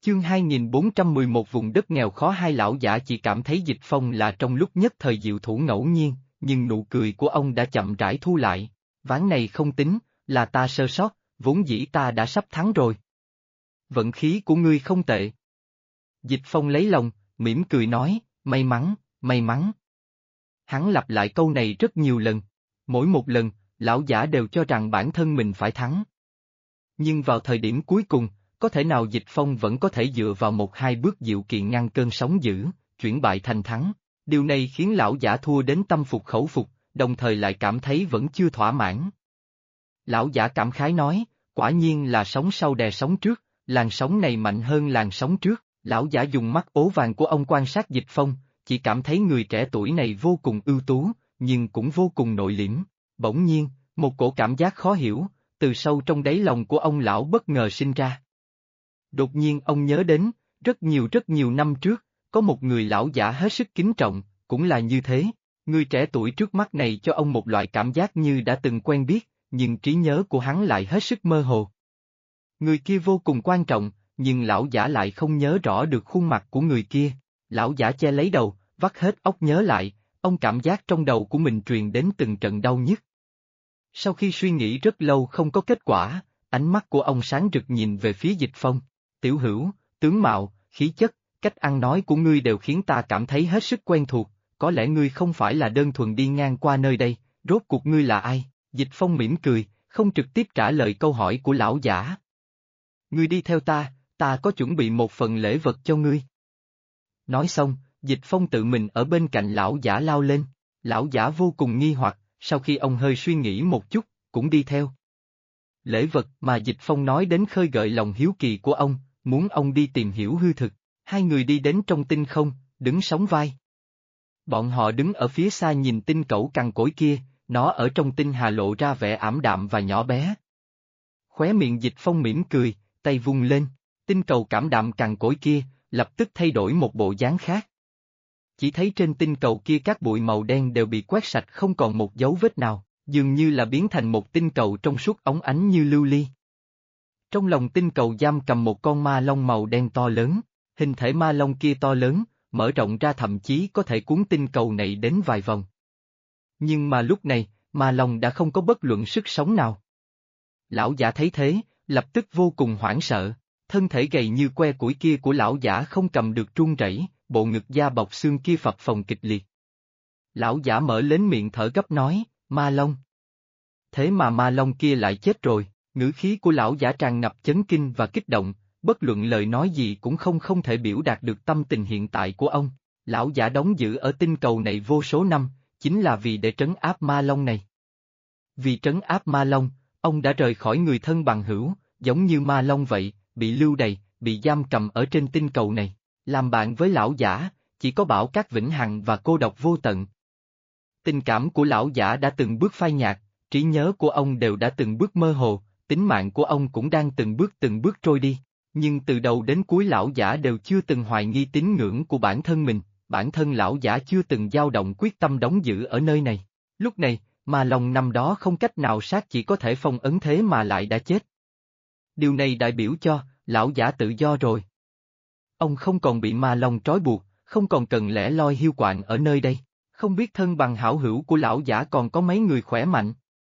Chương 2411 vùng đất nghèo khó. Hai lão giả chỉ cảm thấy Dịch Phong là trong lúc nhất thời diệu thủ ngẫu nhiên, nhưng nụ cười của ông đã chậm rãi thu lại. Ván này không tính, là ta sơ sót, vốn dĩ ta đã sắp thắng rồi. Vận khí của ngươi không tệ. Dịch Phong lấy lòng, mỉm cười nói, may mắn, may mắn. Hắn lặp lại câu này rất nhiều lần. Mỗi một lần, lão giả đều cho rằng bản thân mình phải thắng. Nhưng vào thời điểm cuối cùng, có thể nào Dịch Phong vẫn có thể dựa vào một hai bước diệu kiện ngăn cơn sóng dữ, chuyển bại thành thắng. Điều này khiến lão giả thua đến tâm phục khẩu phục, đồng thời lại cảm thấy vẫn chưa thỏa mãn. Lão giả cảm khái nói, quả nhiên là sóng sau đè sóng trước, làn sóng này mạnh hơn làn sóng trước. Lão giả dùng mắt ố vàng của ông quan sát Dịch Phong, chỉ cảm thấy người trẻ tuổi này vô cùng ưu tú, nhưng cũng vô cùng nội liễm. Bỗng nhiên, một cổ cảm giác khó hiểu, từ sâu trong đáy lòng của ông lão bất ngờ sinh ra. Đột nhiên ông nhớ đến, rất nhiều năm trước, có một người lão giả hết sức kính trọng, cũng là như thế. Người trẻ tuổi trước mắt này cho ông một loại cảm giác như đã từng quen biết, nhưng trí nhớ của hắn lại hết sức mơ hồ. Người kia vô cùng quan trọng, nhưng lão giả lại không nhớ rõ được khuôn mặt của người kia. Lão giả che lấy đầu, vắt hết óc nhớ lại, ông cảm giác trong đầu của mình truyền đến từng trận đau nhức. Sau khi suy nghĩ rất lâu không có kết quả, ánh mắt của ông sáng rực nhìn về phía Dịch Phong. Tiểu hữu, tướng mạo, khí chất, cách ăn nói của ngươi đều khiến ta cảm thấy hết sức quen thuộc, có lẽ ngươi không phải là đơn thuần đi ngang qua nơi đây, rốt cuộc ngươi là ai? Dịch Phong mỉm cười, không trực tiếp trả lời câu hỏi của lão giả. Ngươi đi theo ta, ta có chuẩn bị một phần lễ vật cho ngươi. Nói xong, Dịch Phong tự mình ở bên cạnh lão giả lao lên. Lão giả vô cùng nghi hoặc, sau khi ông hơi suy nghĩ một chút, cũng đi theo. Lễ vật mà Dịch Phong nói đến khơi gợi lòng hiếu kỳ của ông, muốn ông đi tìm hiểu hư thực. Hai người đi đến trong tinh không, đứng sóng vai. Bọn họ đứng ở phía xa nhìn tinh cẩu cằn cỗi kia, nó ở trong tinh hà lộ ra vẻ ảm đạm và nhỏ bé. Khóe miệng Dịch Phong mỉm cười, tay vung lên, tinh cầu cảm đạm cằn cỗi kia, lập tức thay đổi một bộ dáng khác. Chỉ thấy trên tinh cầu kia các bụi màu đen đều bị quét sạch không còn một dấu vết nào, dường như là biến thành một tinh cầu trong suốt óng ánh như lưu ly. Trong lòng tinh cầu giam cầm một con ma long màu đen to lớn, hình thể ma long kia to lớn, mở rộng ra thậm chí có thể cuốn tinh cầu này đến vài vòng. Nhưng mà lúc này, ma long đã không có bất luận sức sống nào. Lão giả thấy thế, lập tức vô cùng hoảng sợ, thân thể gầy như que củi kia của lão giả không cầm được run rẩy, bộ ngực da bọc xương kia phập phồng kịch liệt. Lão giả mở lớn miệng thở gấp nói, ma long. Thế mà ma long kia lại chết rồi, ngữ khí của lão giả tràn ngập chấn kinh và kích động, bất luận lời nói gì cũng không thể biểu đạt được tâm tình hiện tại của ông. Lão giả đóng giữ ở tinh cầu này vô số năm, chính là vì để trấn áp ma long này. Vì trấn áp ma long, ông đã rời khỏi người thân bằng hữu, giống như ma long vậy, bị lưu đày, bị giam cầm ở trên tinh cầu này. Làm bạn với lão giả, chỉ có bão cát vĩnh hằng và cô độc vô tận. Tình cảm của lão giả đã từng bước phai nhạt, trí nhớ của ông đều đã từng bước mơ hồ, tính mạng của ông cũng đang từng bước trôi đi. Nhưng từ đầu đến cuối lão giả đều chưa từng hoài nghi tín ngưỡng của bản thân mình, bản thân lão giả chưa từng dao động quyết tâm đóng giữ ở nơi này. Lúc này, mà lòng năm đó không cách nào sát chỉ có thể phong ấn thế mà lại đã chết. Điều này đại biểu cho, lão giả tự do rồi. Ông không còn bị ma long trói buộc, không còn cần lẻ loi hiu quạnh ở nơi đây, không biết thân bằng hảo hữu của lão giả còn có mấy người khỏe mạnh.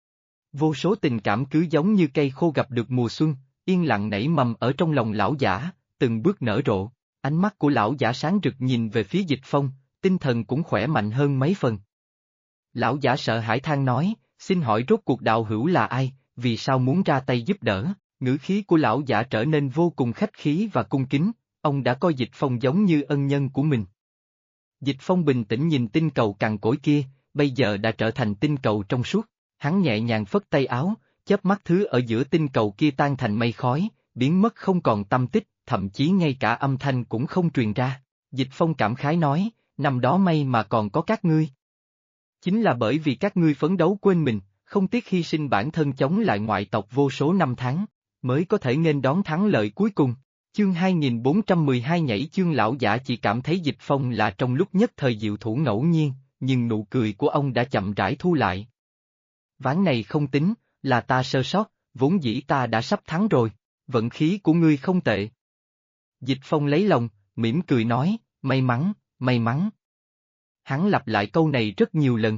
Vô số tình cảm cứ giống như cây khô gặp được mùa xuân, yên lặng nảy mầm ở trong lòng lão giả, từng bước nở rộ. Ánh mắt của lão giả sáng rực nhìn về phía Dịch Phong, tinh thần cũng khỏe mạnh hơn mấy phần. Lão giả sợ hãi than nói, xin hỏi rốt cuộc đạo hữu là ai, vì sao muốn ra tay giúp đỡ? Ngữ khí của lão giả trở nên vô cùng khách khí và cung kính, ông đã coi Dịch Phong giống như ân nhân của mình. Dịch Phong bình tĩnh nhìn tinh cầu cằn cỗi kia, bây giờ đã trở thành tinh cầu trong suốt, hắn nhẹ nhàng phất tay áo, chớp mắt thứ ở giữa tinh cầu kia tan thành mây khói, biến mất không còn tâm tích, thậm chí ngay cả âm thanh cũng không truyền ra. Dịch Phong cảm khái nói, năm đó may mà còn có các ngươi. Chính là bởi vì các ngươi phấn đấu quên mình, không tiếc hy sinh bản thân chống lại ngoại tộc vô số năm tháng, mới có thể nghênh đón thắng lợi cuối cùng. Chương 2412 nhảy chương lão giả chỉ cảm thấy Dịch Phong là trong lúc nhất thời diệu thủ ngẫu nhiên, nhưng nụ cười của ông đã chậm rãi thu lại. Ván này không tính, là ta sơ sót, vốn dĩ ta đã sắp thắng rồi, vận khí của ngươi không tệ. Dịch Phong lấy lòng, mỉm cười nói, may mắn, may mắn. Hắn lặp lại câu này rất nhiều lần.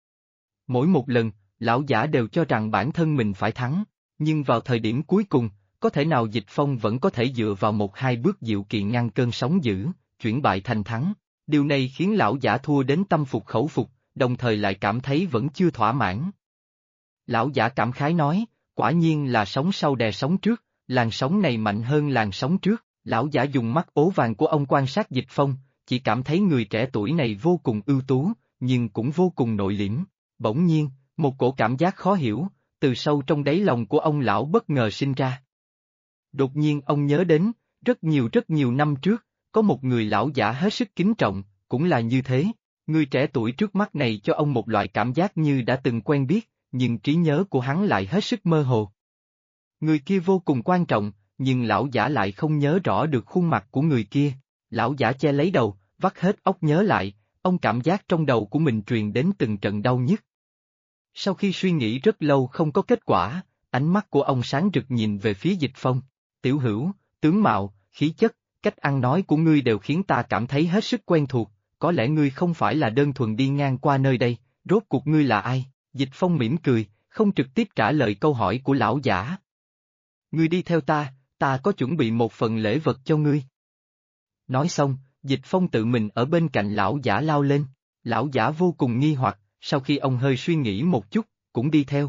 Mỗi một lần, lão giả đều cho rằng bản thân mình phải thắng, nhưng vào thời điểm cuối cùng, có thể nào Dịch Phong vẫn có thể dựa vào một hai bước diệu kỳ ngăn cơn sóng dữ, chuyển bại thành thắng. Điều này khiến lão giả thua đến tâm phục khẩu phục, đồng thời lại cảm thấy vẫn chưa thỏa mãn. Lão giả cảm khái nói, quả nhiên là sóng sau đè sóng trước, làn sóng này mạnh hơn làn sóng trước. Lão giả dùng mắt ố vàng của ông quan sát Dịch Phong, chỉ cảm thấy người trẻ tuổi này vô cùng ưu tú, nhưng cũng vô cùng nội liễm. Bỗng nhiên, một cổ cảm giác khó hiểu, từ sâu trong đáy lòng của ông lão bất ngờ sinh ra. Đột nhiên ông nhớ đến, rất nhiều năm trước, có một người lão giả hết sức kính trọng, cũng là như thế. Người trẻ tuổi trước mắt này cho ông một loại cảm giác như đã từng quen biết, nhưng trí nhớ của hắn lại hết sức mơ hồ. Người kia vô cùng quan trọng, nhưng lão giả lại không nhớ rõ được khuôn mặt của người kia. Lão giả che lấy đầu, vắt hết óc nhớ lại, ông cảm giác trong đầu của mình truyền đến từng trận đau nhức. Sau khi suy nghĩ rất lâu không có kết quả, ánh mắt của ông sáng rực nhìn về phía Dịch Phong. Tiểu hữu, tướng mạo, khí chất, cách ăn nói của ngươi đều khiến ta cảm thấy hết sức quen thuộc, có lẽ ngươi không phải là đơn thuần đi ngang qua nơi đây, rốt cuộc ngươi là ai? Dịch Phong mỉm cười, không trực tiếp trả lời câu hỏi của lão giả. Ngươi đi theo ta có chuẩn bị một phần lễ vật cho ngươi. Nói xong, Dịch Phong tự mình ở bên cạnh lão giả lao lên, lão giả vô cùng nghi hoặc, sau khi ông hơi suy nghĩ một chút, cũng đi theo.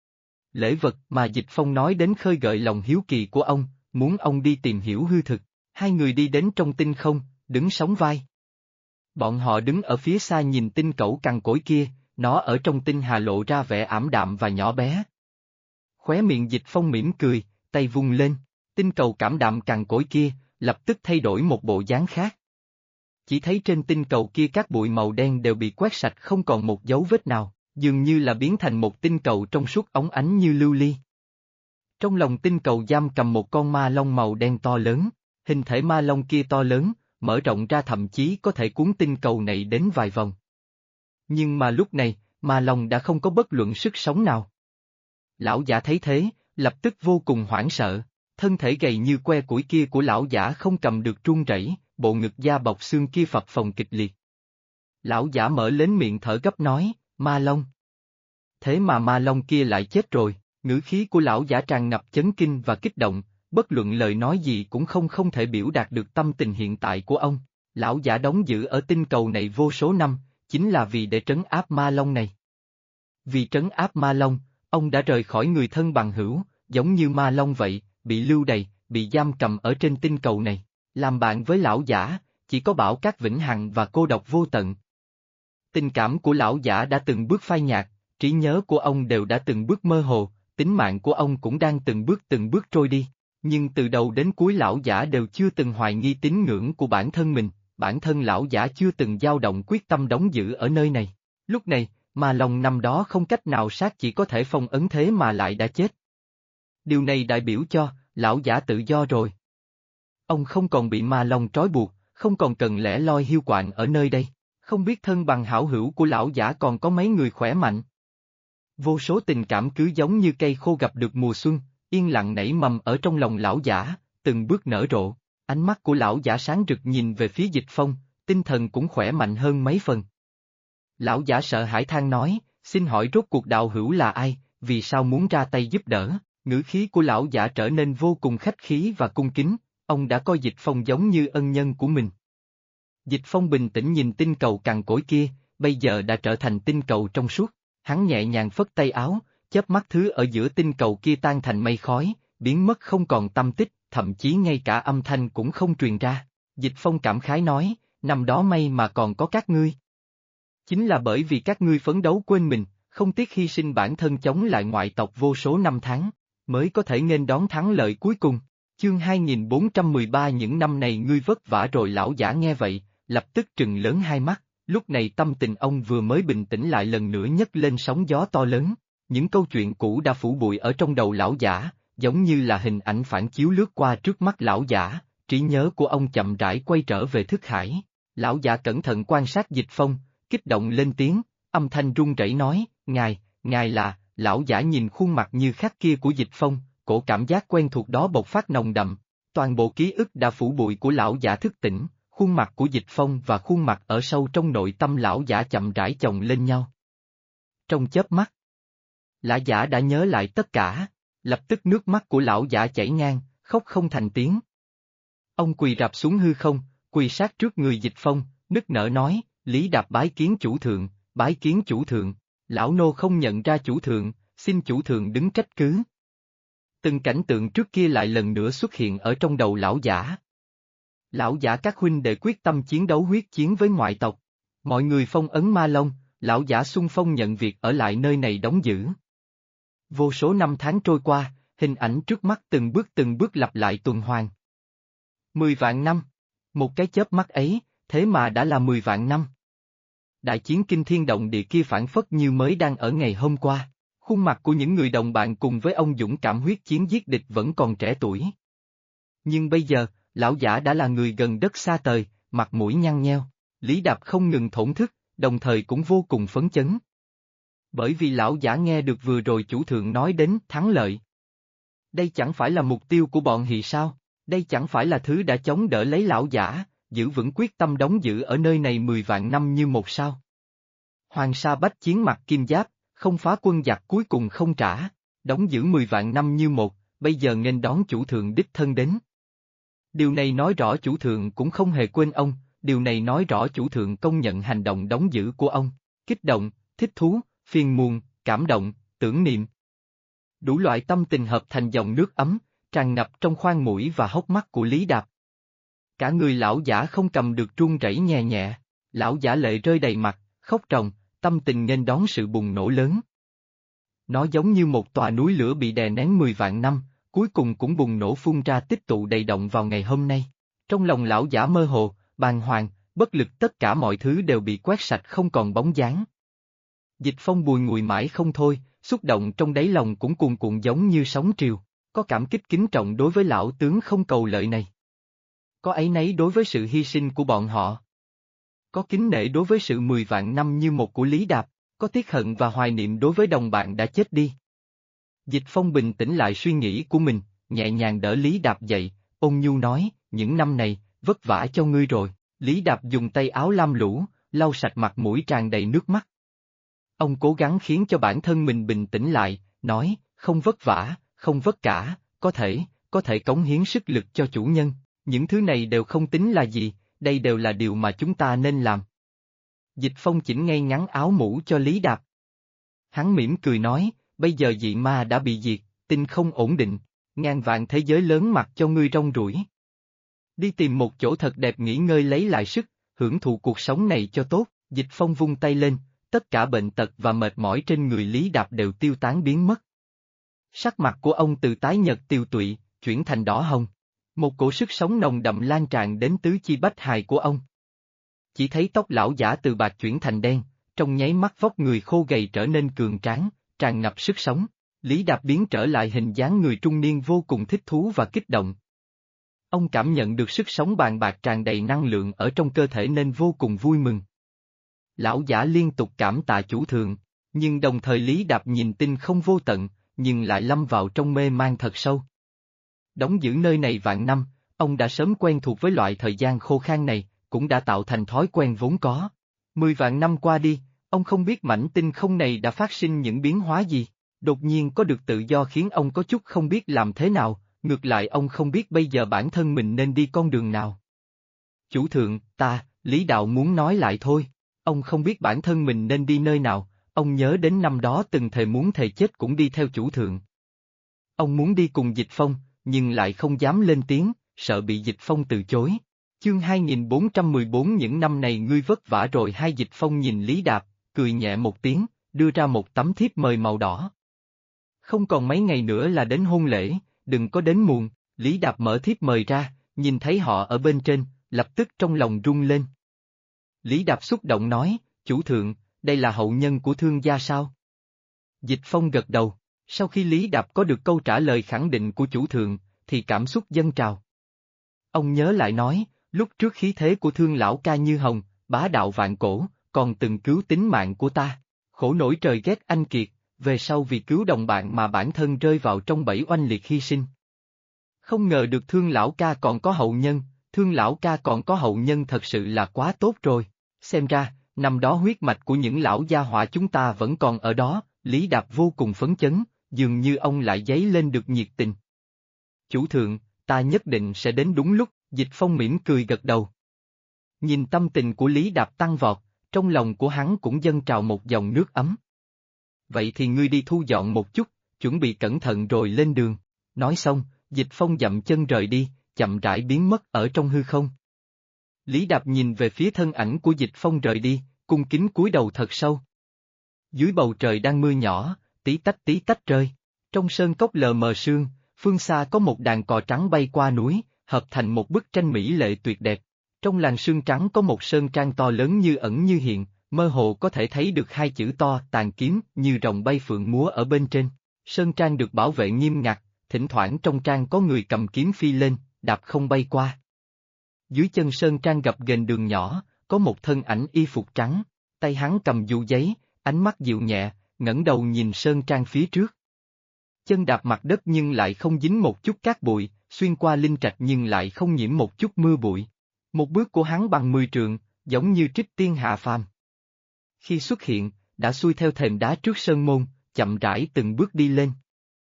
Lễ vật mà Dịch Phong nói đến khơi gợi lòng hiếu kỳ của ông, muốn ông đi tìm hiểu hư thực, hai người đi đến trong tinh không, đứng sóng vai. Bọn họ đứng ở phía xa nhìn tinh cẩu cằn cỗi kia, nó ở trong tinh hà lộ ra vẻ ảm đạm và nhỏ bé. Khóe miệng Dịch Phong mỉm cười, tay vung lên, tinh cầu cảm đạm cằn cỗi kia, lập tức thay đổi một bộ dáng khác. Chỉ thấy trên tinh cầu kia các bụi màu đen đều bị quét sạch không còn một dấu vết nào, dường như là biến thành một tinh cầu trong suốt óng ánh như lưu ly. Trong lòng tinh cầu giam cầm một con ma long màu đen to lớn, hình thể ma long kia to lớn, mở rộng ra thậm chí có thể cuốn tinh cầu này đến vài vòng. Nhưng mà lúc này, ma long đã không có bất luận sức sống nào. Lão giả thấy thế, lập tức vô cùng hoảng sợ, thân thể gầy như que củi kia của lão giả không cầm được run rẩy, bộ ngực da bọc xương kia phập phồng kịch liệt. Lão giả mở lớn miệng thở gấp nói, ma long. Thế mà ma long kia lại chết rồi, ngữ khí của lão giả tràn ngập chấn kinh và kích động, bất luận lời nói gì cũng không thể biểu đạt được tâm tình hiện tại của ông. Lão giả đóng giữ ở tinh cầu này vô số năm, chính là vì để trấn áp ma long này. Vì trấn áp ma long, ông đã rời khỏi người thân bằng hữu, giống như ma long vậy, bị lưu đày, bị giam cầm ở trên tinh cầu này. Làm bạn với lão giả, chỉ có bão cát vĩnh hằng và cô độc vô tận. Tình cảm của lão giả đã từng bước phai nhạt, trí nhớ của ông đều đã từng bước mơ hồ, tính mạng của ông cũng đang từng bước trôi đi. Nhưng từ đầu đến cuối lão giả đều chưa từng hoài nghi tín ngưỡng của bản thân mình, bản thân lão giả chưa từng dao động quyết tâm đóng giữ ở nơi này. Lúc này, mà lòng năm đó không cách nào sát chỉ có thể phong ấn thế mà lại đã chết. Điều này đại biểu cho, lão giả tự do rồi. Ông không còn bị ma long trói buộc, không còn cần lẻ loi hiu quạnh ở nơi đây, không biết thân bằng hảo hữu của lão giả còn có mấy người khỏe mạnh. Vô số tình cảm cứ giống như cây khô gặp được mùa xuân, yên lặng nảy mầm ở trong lòng lão giả, từng bước nở rộ, ánh mắt của lão giả sáng rực nhìn về phía Dịch Phong, tinh thần cũng khỏe mạnh hơn mấy phần. Lão giả sợ hãi than nói, xin hỏi rốt cuộc đạo hữu là ai, vì sao muốn ra tay giúp đỡ, ngữ khí của lão giả trở nên vô cùng khách khí và cung kính, ông đã coi Dịch Phong giống như ân nhân của mình. Dịch Phong bình tĩnh nhìn tinh cầu cằn cỗi kia, bây giờ đã trở thành tinh cầu trong suốt, hắn nhẹ nhàng phất tay áo, chớp mắt thứ ở giữa tinh cầu kia tan thành mây khói, biến mất không còn tâm tích, thậm chí ngay cả âm thanh cũng không truyền ra. Dịch Phong cảm khái nói, năm đó may mà còn có các ngươi. Chính là bởi vì các ngươi phấn đấu quên mình, không tiếc hy sinh bản thân chống lại ngoại tộc vô số năm tháng, mới có thể nghênh đón thắng lợi cuối cùng. Chương 2413 những năm này ngươi vất vả rồi lão giả nghe vậy, lập tức trừng lớn hai mắt, lúc này tâm tình ông vừa mới bình tĩnh lại lần nữa nhấc lên sóng gió to lớn, những câu chuyện cũ đã phủ bụi ở trong đầu lão giả, giống như là hình ảnh phản chiếu lướt qua trước mắt lão giả, trí nhớ của ông chậm rãi quay trở về thức hải. Lão giả cẩn thận quan sát Dịch Phong, kích động lên tiếng, âm thanh run rẩy nói, ngài là, lão giả nhìn khuôn mặt như khắc kia của Dịch Phong, cổ cảm giác quen thuộc đó bộc phát nồng đậm, Toàn bộ ký ức đã phủ bụi của lão giả thức tỉnh, khuôn mặt của Dịch Phong và khuôn mặt ở sâu trong nội tâm lão giả chậm rãi chồng lên nhau. Trong chớp mắt, lão giả đã nhớ lại tất cả, lập tức nước mắt của lão giả chảy ngang, khóc không thành tiếng. Ông quỳ rạp xuống hư không, quỳ sát trước người Dịch Phong, nức nở nói, Lý Đạp bái kiến chủ thượng, bái kiến chủ thượng, lão nô không nhận ra chủ thượng, xin chủ thượng đứng trách cứ. Từng cảnh tượng trước kia lại lần nữa xuất hiện ở trong đầu lão giả. Lão giả các huynh đệ quyết tâm chiến đấu huyết chiến với ngoại tộc. Mọi người phong ấn Ma Long, lão giả xung phong nhận việc ở lại nơi này đóng giữ. Vô số năm tháng trôi qua, hình ảnh trước mắt từng bước lặp lại tuần hoàn. 10 vạn năm. Một cái chớp mắt ấy, thế mà đã là 10 vạn năm. Đại chiến kinh thiên động địa kia phảng phất như mới đang ở ngày hôm qua. Khuôn mặt của những người đồng bạn cùng với ông dũng cảm huyết chiến giết địch vẫn còn trẻ tuổi. Nhưng bây giờ, lão giả đã là người gần đất xa trời, mặt mũi nhăn nheo. Lý Đạp không ngừng thổn thức, đồng thời cũng vô cùng phấn chấn. Bởi vì lão giả nghe được vừa rồi chủ thượng nói đến thắng lợi. Đây chẳng phải là mục tiêu của bọn hì sao, đây chẳng phải là thứ đã chống đỡ lấy lão giả, giữ vững quyết tâm đóng giữ ở nơi này 10 vạn năm như một sao. Hoàng Sa Bách chiến mặt kim giáp, không phá quân giặc cuối cùng không trả, đóng giữ 10 vạn năm như một, bây giờ nghênh đón chủ thượng đích thân đến. Điều này nói rõ chủ thượng cũng không hề quên ông, điều này nói rõ chủ thượng công nhận hành động đóng giữ của ông, kích động, thích thú, phiền muộn, cảm động, tưởng niệm. Đủ loại tâm tình hợp thành dòng nước ấm, tràn ngập trong khoang mũi và hốc mắt của Lý Đạp. Cả người lão giả không cầm được run rẩy nhẹ nhẹ, lão giả lệ rơi đầy mặt, khóc ròng, tâm tình nghênh đón sự bùng nổ lớn. Nó giống như một tòa núi lửa bị đè nén 10 vạn năm, cuối cùng cũng bùng nổ phun ra tích tụ đầy động vào ngày hôm nay. Trong lòng lão giả mơ hồ, bàng hoàng, bất lực, tất cả mọi thứ đều bị quét sạch không còn bóng dáng. Dịch Phong bùi ngùi mãi không thôi, xúc động trong đáy lòng cũng cuồn cuộn giống như sóng triều, có cảm kích kính trọng đối với lão tướng không cầu lợi này. Có áy náy đối với sự hy sinh của bọn họ. Có kính nể đối với sự 10 vạn năm như một của Lý Đạp, có tiếc hận và hoài niệm đối với đồng bạn đã chết đi. Dịch Phong bình tĩnh lại suy nghĩ của mình, nhẹ nhàng đỡ Lý Đạp dậy, ôn nhu nói, những năm này, vất vả cho ngươi rồi. Lý Đạp dùng tay áo lam lũ, lau sạch mặt mũi tràn đầy nước mắt. Ông cố gắng khiến cho bản thân mình bình tĩnh lại, nói, không vất vả, không vất cả, có thể cống hiến sức lực cho chủ nhân, những thứ này đều không tính là gì, đây đều là điều mà chúng ta nên làm. Dịch Phong chỉnh ngay ngắn áo mũ cho Lý Đạp. Hắn mỉm cười nói, bây giờ dị ma đã bị diệt, tinh không ổn định, ngàn vạn thế giới lớn mặc cho ngươi rong ruổi. Đi tìm một chỗ thật đẹp nghỉ ngơi lấy lại sức, hưởng thụ cuộc sống này cho tốt. Dịch Phong vung tay lên, tất cả bệnh tật và mệt mỏi trên người Lý Đạp đều tiêu tán biến mất. Sắc mặt của ông từ tái nhợt tiều tụy, chuyển thành đỏ hồng. Một cổ sức sống nồng đậm lan tràn đến tứ chi bách hài của ông. Chỉ thấy tóc lão giả từ bạc chuyển thành đen, trong nháy mắt vóc người khô gầy trở nên cường tráng, tràn ngập sức sống. Lý Đạp biến trở lại hình dáng người trung niên vô cùng thích thú và kích động. Ông cảm nhận được sức sống bàn bạc tràn đầy năng lượng ở trong cơ thể nên vô cùng vui mừng. Lão giả liên tục cảm tạ chủ thượng, nhưng đồng thời Lý Đạp nhìn tinh không vô tận, nhưng lại lâm vào trong mê man thật sâu. Đóng giữ nơi này vạn năm, ông đã sớm quen thuộc với loại thời gian khô khan này, cũng đã tạo thành thói quen vốn có. 10 vạn năm qua đi, ông không biết mảnh tinh không này đã phát sinh những biến hóa gì, đột nhiên có được tự do khiến ông có chút không biết làm thế nào, ngược lại ông không biết bây giờ bản thân mình nên đi con đường nào. Chủ thượng, Lý Đạo muốn nói lại thôi, ông không biết bản thân mình nên đi nơi nào, ông nhớ đến năm đó từng thề muốn thề chết cũng đi theo chủ thượng. Ông muốn đi cùng Dịch Phong, nhưng lại không dám lên tiếng, sợ bị Dịch Phong từ chối. Chương 2414 những năm này ngươi vất vả rồi. Hai Dịch Phong nhìn Lý Đạp, cười nhẹ một tiếng, đưa ra một tấm thiếp mời màu đỏ. Không còn mấy ngày nữa là đến hôn lễ, đừng có đến muộn. Lý Đạp mở thiếp mời ra, nhìn thấy họ ở bên trên, lập tức trong lòng rung lên. Lý Đạp xúc động nói, chủ thượng, đây là hậu nhân của thương gia sao? Dịch Phong gật đầu, sau khi Lý Đạp có được câu trả lời khẳng định của chủ thượng, thì cảm xúc dâng trào. Ông nhớ lại nói, lúc trước khí thế của thương lão ca như hồng, bá đạo vạn cổ, còn từng cứu tính mạng của ta, khổ nổi trời ghét anh kiệt, về sau vì cứu đồng bạn mà bản thân rơi vào trong bẫy oanh liệt hy sinh. Không ngờ được Thương lão ca còn có hậu nhân, Thương lão ca còn có hậu nhân thật sự là quá tốt rồi. Xem ra, năm đó huyết mạch của những lão gia hỏa chúng ta vẫn còn ở đó, Lý Đạp vô cùng phấn chấn, dường như ông lại dấy lên được nhiệt tình. Chủ thượng, ta nhất định sẽ đến đúng lúc, Dịch Phong mỉm cười gật đầu. Nhìn tâm tình của Lý Đạp tăng vọt, trong lòng của hắn cũng dâng trào một dòng nước ấm. Vậy thì ngươi đi thu dọn một chút, chuẩn bị cẩn thận rồi lên đường. Nói xong, Dịch Phong dậm chân rời đi, chậm rãi biến mất ở trong hư không. Lý Đạp nhìn về phía thân ảnh của Dịch Phong rời đi, cung kính cúi đầu thật sâu. Dưới bầu trời đang mưa nhỏ, tí tách rơi. Trong sơn cốc lờ mờ sương, phương xa có một đàn cò trắng bay qua núi, hợp thành một bức tranh mỹ lệ tuyệt đẹp. Trong làn sương trắng có một sơn trang to lớn như ẩn như hiện, mơ hồ có thể thấy được hai chữ to tàn kiếm như rồng bay phượng múa ở bên trên. Sơn trang được bảo vệ nghiêm ngặt, thỉnh thoảng trong trang có người cầm kiếm phi lên, đạp không bay qua. Dưới chân sơn trang gập ghềnh đường nhỏ, có một thân ảnh y phục trắng, tay hắn cầm dụ giấy, ánh mắt dịu nhẹ, ngẩng đầu nhìn sơn trang phía trước. Chân đạp mặt đất nhưng lại không dính một chút cát bụi, xuyên qua linh trạch nhưng lại không nhiễm một chút mưa bụi. Một bước của hắn bằng 10 trượng, giống như trích tiên hạ phàm. Khi xuất hiện, đã xuôi theo thềm đá trước sơn môn, chậm rãi từng bước đi lên.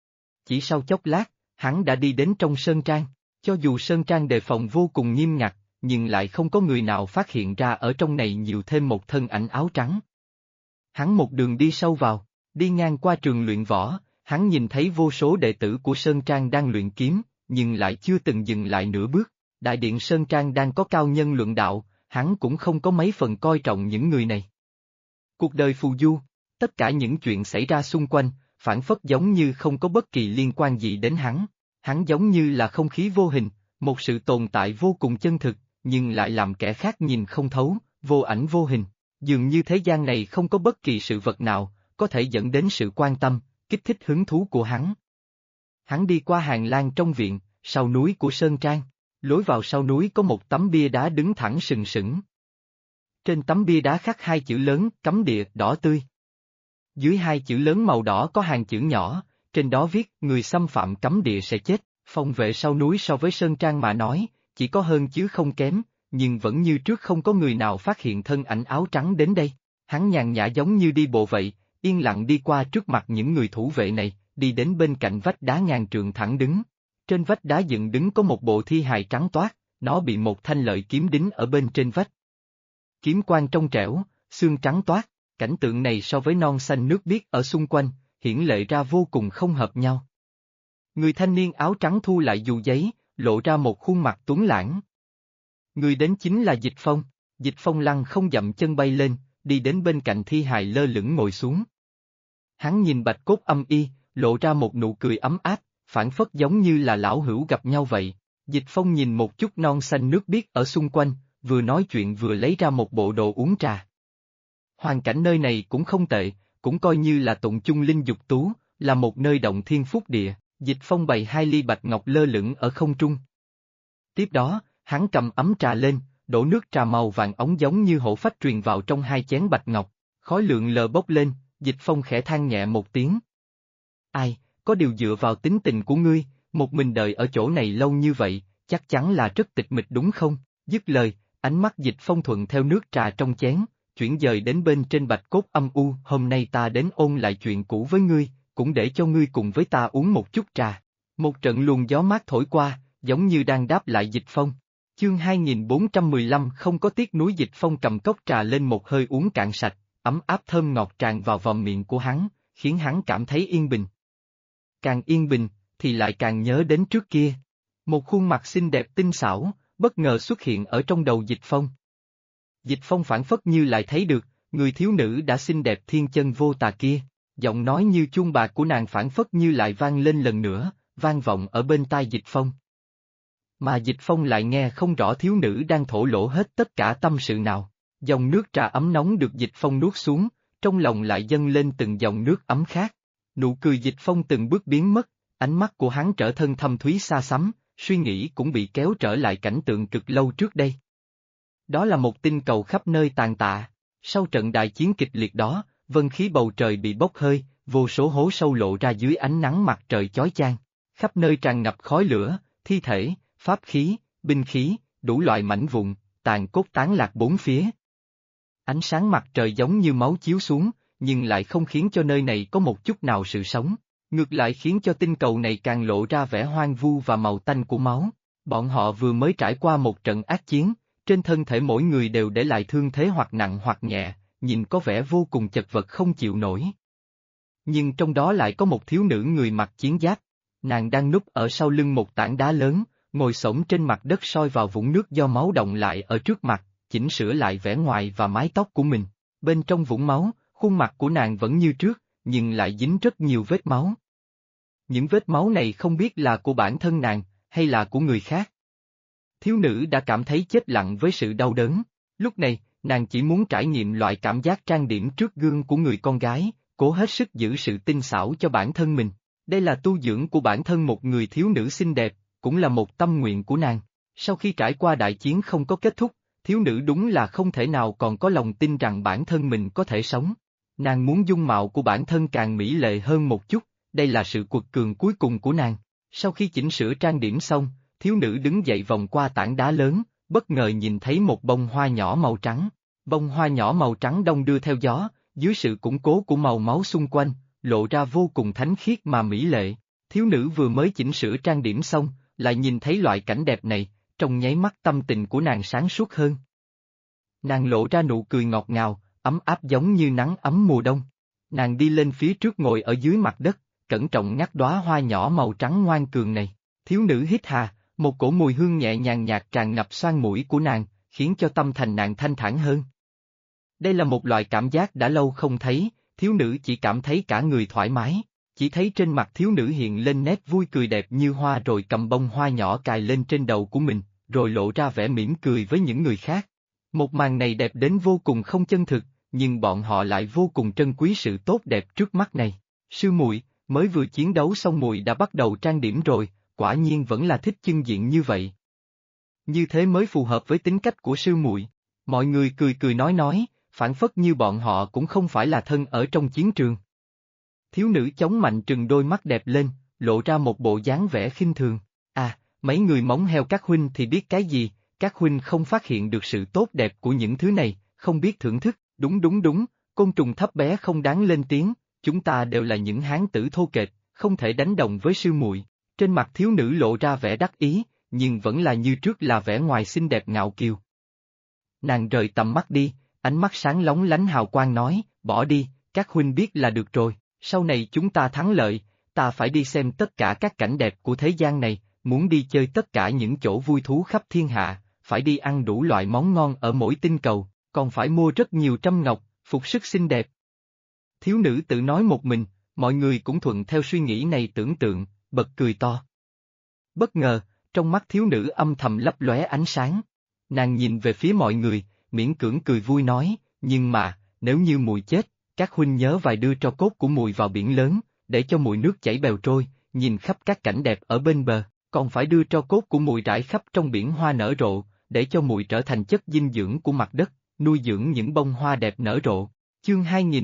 Chỉ sau chốc lát, hắn đã đi đến trong sơn trang, cho dù sơn trang đề phòng vô cùng nghiêm ngặt, nhưng lại không có người nào phát hiện ra ở trong này nhiều thêm một thân ảnh áo trắng. Hắn một đường đi sâu vào, đi ngang qua trường luyện võ, hắn nhìn thấy vô số đệ tử của sơn trang đang luyện kiếm, nhưng lại chưa từng dừng lại nửa bước. Đại điện sơn trang đang có cao nhân luận đạo, hắn cũng không có mấy phần coi trọng những người này. Cuộc đời phù du, tất cả những chuyện xảy ra xung quanh, phản phất giống như không có bất kỳ liên quan gì đến hắn. Hắn giống như là không khí vô hình, một sự tồn tại vô cùng chân thực, nhưng lại làm kẻ khác nhìn không thấu, vô ảnh vô hình. Dường như thế gian này không có bất kỳ sự vật nào, có thể dẫn đến sự quan tâm, kích thích hứng thú của hắn. Hắn đi qua hàng lan trong viện, sau núi của sơn trang. Lối vào sau núi có một tấm bia đá đứng thẳng sừng sững. Trên tấm bia đá khắc hai chữ lớn cấm địa đỏ tươi. Dưới hai chữ lớn màu đỏ có hàng chữ nhỏ, trên đó viết người xâm phạm cấm địa sẽ chết. Phòng vệ sau núi so với sơn trang mà nói, chỉ có hơn chứ không kém, nhưng vẫn như trước không có người nào phát hiện thân ảnh áo trắng đến đây. Hắn nhàn nhã giống như đi bộ vậy, yên lặng đi qua trước mặt những người thủ vệ này, đi đến bên cạnh vách đá ngàn trượng thẳng đứng. Trên vách đá dựng đứng có một bộ thi hài trắng toát, nó bị một thanh lợi kiếm đính ở bên trên vách. Kiếm quang trong trẻo, xương trắng toát, cảnh tượng này so với non xanh nước biếc ở xung quanh, hiển lệ ra vô cùng không hợp nhau. Người thanh niên áo trắng thu lại dù giấy, lộ ra một khuôn mặt tuấn lãng. Người đến chính là Dịch Phong. Dịch Phong lăng không dậm chân bay lên, đi đến bên cạnh thi hài lơ lửng ngồi xuống. Hắn nhìn bạch cốt âm y, lộ ra một nụ cười ấm áp, phản phất giống như là lão hữu gặp nhau vậy. Dịch Phong nhìn một chút non xanh nước biếc ở xung quanh, vừa nói chuyện vừa lấy ra một bộ đồ uống trà. Hoàn cảnh nơi này cũng không tệ, cũng coi như là tụng chung linh dục tú, là một nơi động thiên phúc địa. Dịch Phong bày hai ly bạch ngọc lơ lửng ở không trung. Tiếp đó, hắn cầm ấm trà lên, đổ nước trà màu vàng óng giống như hổ phách truyền vào trong hai chén bạch ngọc, khói lượng lờ bốc lên, Dịch Phong khẽ than nhẹ một tiếng. Ai, có điều dựa vào tính tình của ngươi, một mình đợi ở chỗ này lâu như vậy, chắc chắn là rất tịch mịch đúng không? Dứt lời, ánh mắt Dịch Phong thuận theo nước trà trong chén, chuyển dời đến bên trên bạch cốt âm u. Hôm nay ta đến ôn lại chuyện cũ với ngươi, cũng để cho ngươi cùng với ta uống một chút trà. Một trận luồng gió mát thổi qua, giống như đang đáp lại Dịch Phong. Chương 2415 không có tiếc nuối. Dịch Phong cầm cốc trà lên một hơi uống cạn sạch, ấm áp thơm ngọt tràn vào vòm miệng của hắn, khiến hắn cảm thấy yên bình. Càng yên bình, thì lại càng nhớ đến trước kia. Một khuôn mặt xinh đẹp tinh xảo, bất ngờ xuất hiện ở trong đầu Dịch Phong. Dịch Phong phản phất như lại thấy được, người thiếu nữ đã xinh đẹp thiên chân vô tà kia, giọng nói như chuông bạc của nàng phản phất như lại vang lên lần nữa, vang vọng ở bên tai Dịch Phong. Mà Dịch Phong lại nghe không rõ thiếu nữ đang thổ lộ hết tất cả tâm sự nào. Dòng nước trà ấm nóng được Dịch Phong nuốt xuống, trong lòng lại dâng lên từng dòng nước ấm khác. Nụ cười Dịch Phong từng bước biến mất, ánh mắt của hắn trở thân thâm thúy xa xăm, suy nghĩ cũng bị kéo trở lại cảnh tượng cực lâu trước đây. Đó là một tinh cầu khắp nơi tàn tạ. Sau trận đại chiến kịch liệt đó, vân khí bầu trời bị bốc hơi, vô số hố sâu lộ ra dưới ánh nắng mặt trời chói chang. Khắp nơi tràn ngập khói lửa, thi thể, pháp khí, binh khí, đủ loại mảnh vụn, tàn cốt tán lạc bốn phía. Ánh sáng mặt trời giống như máu chiếu xuống, nhưng lại không khiến cho nơi này có một chút nào sự sống, ngược lại khiến cho tinh cầu này càng lộ ra vẻ hoang vu và màu tanh của máu. Bọn họ vừa mới trải qua một trận ác chiến, trên thân thể mỗi người đều để lại thương thế hoặc nặng hoặc nhẹ, nhìn có vẻ vô cùng chật vật không chịu nổi. Nhưng trong đó lại có một thiếu nữ người mặc chiến giáp, nàng đang núp ở sau lưng một tảng đá lớn, ngồi xổm trên mặt đất soi vào vũng nước do máu động lại ở trước mặt, chỉnh sửa lại vẻ ngoài và mái tóc của mình. Bên trong vũng máu, khuôn mặt của nàng vẫn như trước, nhưng lại dính rất nhiều vết máu. Những vết máu này không biết là của bản thân nàng, hay là của người khác. Thiếu nữ đã cảm thấy chết lặng với sự đau đớn. Lúc này, nàng chỉ muốn trải nghiệm loại cảm giác trang điểm trước gương của người con gái, cố hết sức giữ sự tinh xảo cho bản thân mình. Đây là tu dưỡng của bản thân một người thiếu nữ xinh đẹp, cũng là một tâm nguyện của nàng. Sau khi trải qua đại chiến không có kết thúc, thiếu nữ đúng là không thể nào còn có lòng tin rằng bản thân mình có thể sống. Nàng muốn dung mạo của bản thân càng mỹ lệ hơn một chút, đây là sự quật cường cuối cùng của nàng. Sau khi chỉnh sửa trang điểm xong, thiếu nữ đứng dậy vòng qua tảng đá lớn, bất ngờ nhìn thấy một bông hoa nhỏ màu trắng. Bông hoa nhỏ màu trắng đong đưa theo gió, dưới sự củng cố của màu máu xung quanh, lộ ra vô cùng thánh khiết mà mỹ lệ. Thiếu nữ vừa mới chỉnh sửa trang điểm xong, lại nhìn thấy loại cảnh đẹp này, trong nháy mắt tâm tình của nàng sáng suốt hơn. Nàng lộ ra nụ cười ngọt ngào, ấm áp giống như nắng ấm mùa đông. Nàng đi lên phía trước ngồi ở dưới mặt đất, cẩn trọng ngắt đóa hoa nhỏ màu trắng ngoan cường này. Thiếu nữ hít hà, một cổ mùi hương nhẹ nhàng nhạt tràn ngập xoang mũi của nàng, khiến cho tâm thành nàng thanh thản hơn. Đây là một loại cảm giác đã lâu không thấy, thiếu nữ chỉ cảm thấy cả người thoải mái, chỉ thấy trên mặt thiếu nữ hiện lên nét vui cười đẹp như hoa rồi cầm bông hoa nhỏ cài lên trên đầu của mình, rồi lộ ra vẻ mỉm cười với những người khác. Một màn này đẹp đến vô cùng không chân thực, nhưng bọn họ lại vô cùng trân quý sự tốt đẹp trước mắt này. Sư muội, mới vừa chiến đấu xong muội đã bắt đầu trang điểm rồi, quả nhiên vẫn là thích chưng diện như vậy. Như thế mới phù hợp với tính cách của sư muội. Mọi người cười cười nói, phản phất như bọn họ cũng không phải là thân ở trong chiến trường. Thiếu nữ chống mạnh trừng đôi mắt đẹp lên, lộ ra một bộ dáng vẻ khinh thường. À, mấy người móng heo các huynh thì biết cái gì, các huynh không phát hiện được sự tốt đẹp của những thứ này, không biết thưởng thức, đúng, côn trùng thấp bé không đáng lên tiếng, chúng ta đều là những hán tử thô kệch, không thể đánh đồng với sư muội. Trên mặt thiếu nữ lộ ra vẻ đắc ý, nhưng vẫn là như trước là vẻ ngoài xinh đẹp ngạo kiều. Nàng rời tầm mắt đi, ánh mắt sáng lóng lánh hào quang nói, bỏ đi, các huynh biết là được rồi, sau này chúng ta thắng lợi, ta phải đi xem tất cả các cảnh đẹp của thế gian này, muốn đi chơi tất cả những chỗ vui thú khắp thiên hạ, phải đi ăn đủ loại món ngon ở mỗi tinh cầu, còn phải mua rất nhiều trâm ngọc, phục sức xinh đẹp. Thiếu nữ tự nói một mình, mọi người cũng thuận theo suy nghĩ này tưởng tượng, bật cười to. Bất ngờ, trong mắt thiếu nữ âm thầm lấp lóe ánh sáng. Nàng nhìn về phía mọi người, miễn cưỡng cười vui nói, nhưng mà, nếu như muội chết, các huynh nhớ vài đưa tro cốt của muội vào biển lớn, để cho muội nước chảy bèo trôi, nhìn khắp các cảnh đẹp ở bên bờ, còn phải đưa tro cốt của muội rải khắp trong biển hoa nở rộ, để cho muội trở thành chất dinh dưỡng của mặt đất, nuôi dưỡng những bông hoa đẹp nở rộ. Chương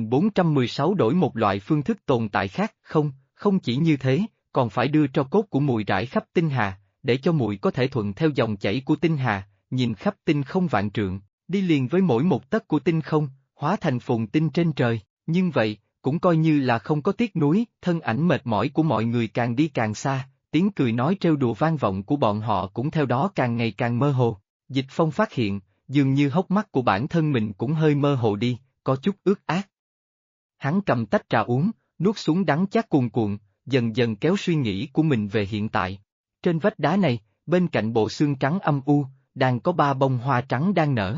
2416 đổi một loại phương thức tồn tại khác, không chỉ như thế, còn phải đưa tro cốt của muội rải khắp tinh hà, để cho muội có thể thuận theo dòng chảy của tinh hà, nhìn khắp tinh không vạn trượng, đi liền với mỗi một tấc của tinh không, hóa thành phồn tinh trên trời, nhưng vậy, cũng coi như là không có tiếc nuối, thân ảnh mệt mỏi của mọi người càng đi càng xa, tiếng cười nói trêu đùa vang vọng của bọn họ cũng theo đó càng ngày càng mơ hồ. Dịch Phong phát hiện, dường như hốc mắt của bản thân mình cũng hơi mơ hồ đi, có chút ướt át. Hắn cầm tách trà uống, nuốt xuống đắng chát cuồn cuộn, dần dần kéo suy nghĩ của mình về hiện tại. Trên vách đá này, bên cạnh bộ xương trắng âm u, đang có 3 bông hoa trắng đang nở.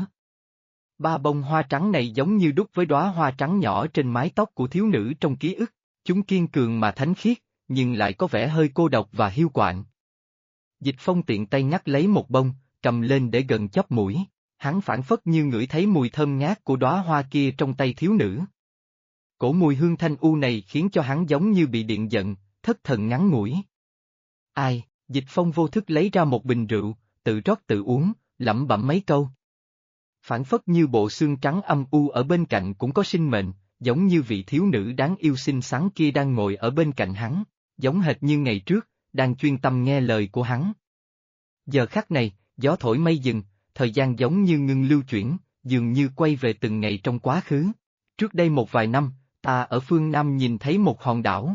3 bông hoa trắng này giống như đúc với đóa hoa trắng nhỏ trên mái tóc của thiếu nữ trong ký ức, chúng kiên cường mà thánh khiết, nhưng lại có vẻ hơi cô độc và hiu quạnh. Dịch Phong tiện tay ngắt lấy một bông, cầm lên để gần chóp mũi, hắn phảng phất như ngửi thấy mùi thơm ngát của đóa hoa kia trong tay thiếu nữ. Cổ mùi hương thanh u này khiến cho hắn giống như bị điện giận, thất thần ngắn ngủi. Ai, Dịch Phong vô thức lấy ra một bình rượu, tự rót tự uống, lẩm bẩm mấy câu. Phảng phất như bộ xương trắng âm u ở bên cạnh cũng có sinh mệnh, giống như vị thiếu nữ đáng yêu xinh xắn kia đang ngồi ở bên cạnh hắn, giống hệt như ngày trước, đang chuyên tâm nghe lời của hắn. Giờ khắc này, gió thổi mây dừng, thời gian giống như ngưng lưu chuyển, dường như quay về từng ngày trong quá khứ. Trước đây một vài năm, ta ở phương Nam nhìn thấy một hòn đảo.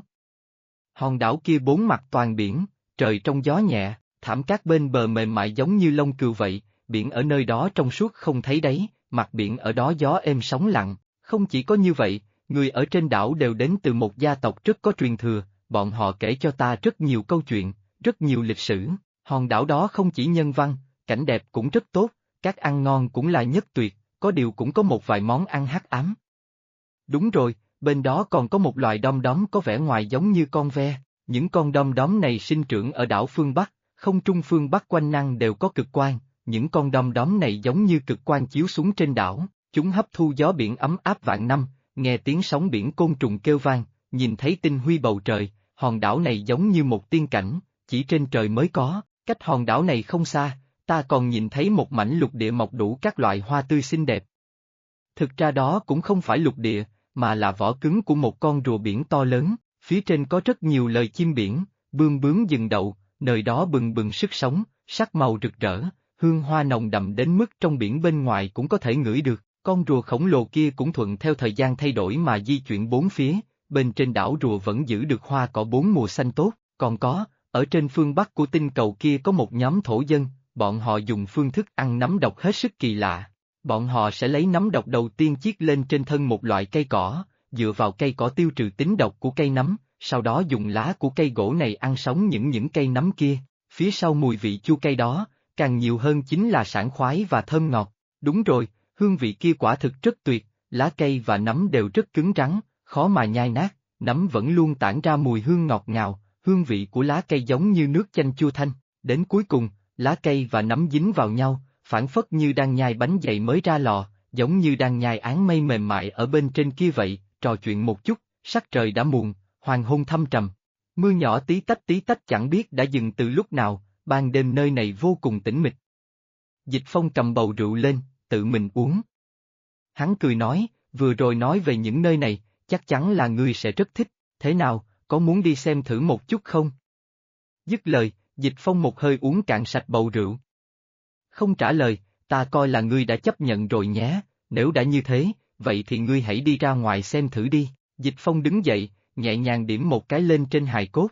Hòn đảo kia bốn mặt toàn biển, trời trong gió nhẹ, thảm cát bên bờ mềm mại giống như lông cừu vậy, biển ở nơi đó trong suốt không thấy đáy, mặt biển ở đó gió êm sóng lặng. Không chỉ có như vậy, người ở trên đảo đều đến từ một gia tộc rất có truyền thừa, bọn họ kể cho ta rất nhiều câu chuyện, rất nhiều lịch sử. Hòn đảo đó không chỉ nhân văn, cảnh đẹp cũng rất tốt, các ăn ngon cũng là nhất tuyệt, có điều cũng có một vài món ăn hắc ám. Đúng rồi, bên đó còn có một loài đom đóm có vẻ ngoài giống như con ve, những con đom đóm này sinh trưởng ở đảo phương Bắc, không trung phương Bắc quanh năm đều có cực quang, những con đom đóm này giống như cực quang chiếu xuống trên đảo, chúng hấp thu gió biển ấm áp vạn năm, nghe tiếng sóng biển côn trùng kêu vang, nhìn thấy tinh huy bầu trời, hòn đảo này giống như một tiên cảnh, chỉ trên trời mới có, cách hòn đảo này không xa, ta còn nhìn thấy một mảnh lục địa mọc đủ các loại hoa tươi xinh đẹp. Thực ra đó cũng không phải lục địa, mà là vỏ cứng của một con rùa biển to lớn, phía trên có rất nhiều lời chim biển, bươm bướm dừng đậu, nơi đó bừng bừng sức sống, sắc màu rực rỡ, hương hoa nồng đậm đến mức trong biển bên ngoài cũng có thể ngửi được, con rùa khổng lồ kia cũng thuận theo thời gian thay đổi mà di chuyển bốn phía, bên trên đảo rùa vẫn giữ được hoa cỏ bốn mùa xanh tốt, còn có, ở trên phương Bắc của tinh cầu kia có một nhóm thổ dân, bọn họ dùng phương thức ăn nấm độc hết sức kỳ lạ. Bọn họ sẽ lấy nấm độc đầu tiên chiết lên trên thân một loại cây cỏ, dựa vào cây cỏ tiêu trừ tính độc của cây nấm, sau đó dùng lá của cây gỗ này ăn sống những cây nấm kia, phía sau mùi vị chua cây đó, càng nhiều hơn chính là sảng khoái và thơm ngọt. Đúng rồi, hương vị kia quả thực rất tuyệt, lá cây và nấm đều rất cứng rắn, khó mà nhai nát, nấm vẫn luôn tản ra mùi hương ngọt ngào, hương vị của lá cây giống như nước chanh chua thanh, đến cuối cùng, lá cây và nấm dính vào nhau, phảng phất như đang nhai bánh dày mới ra lò, giống như đang nhai áng mây mềm mại ở bên trên kia vậy, trò chuyện một chút, sắc trời đã muộn, hoàng hôn thâm trầm. Mưa nhỏ tí tách chẳng biết đã dừng từ lúc nào, ban đêm nơi này vô cùng tĩnh mịch. Dịch Phong cầm bầu rượu lên, tự mình uống. Hắn cười nói, vừa rồi nói về những nơi này, chắc chắn là ngươi sẽ rất thích, thế nào, có muốn đi xem thử một chút không? Dứt lời, Dịch Phong một hơi uống cạn sạch bầu rượu. Không trả lời, ta coi là ngươi đã chấp nhận rồi nhé, nếu đã như thế, vậy thì ngươi hãy đi ra ngoài xem thử đi. Dịch Phong đứng dậy, nhẹ nhàng điểm một cái lên trên hài cốt.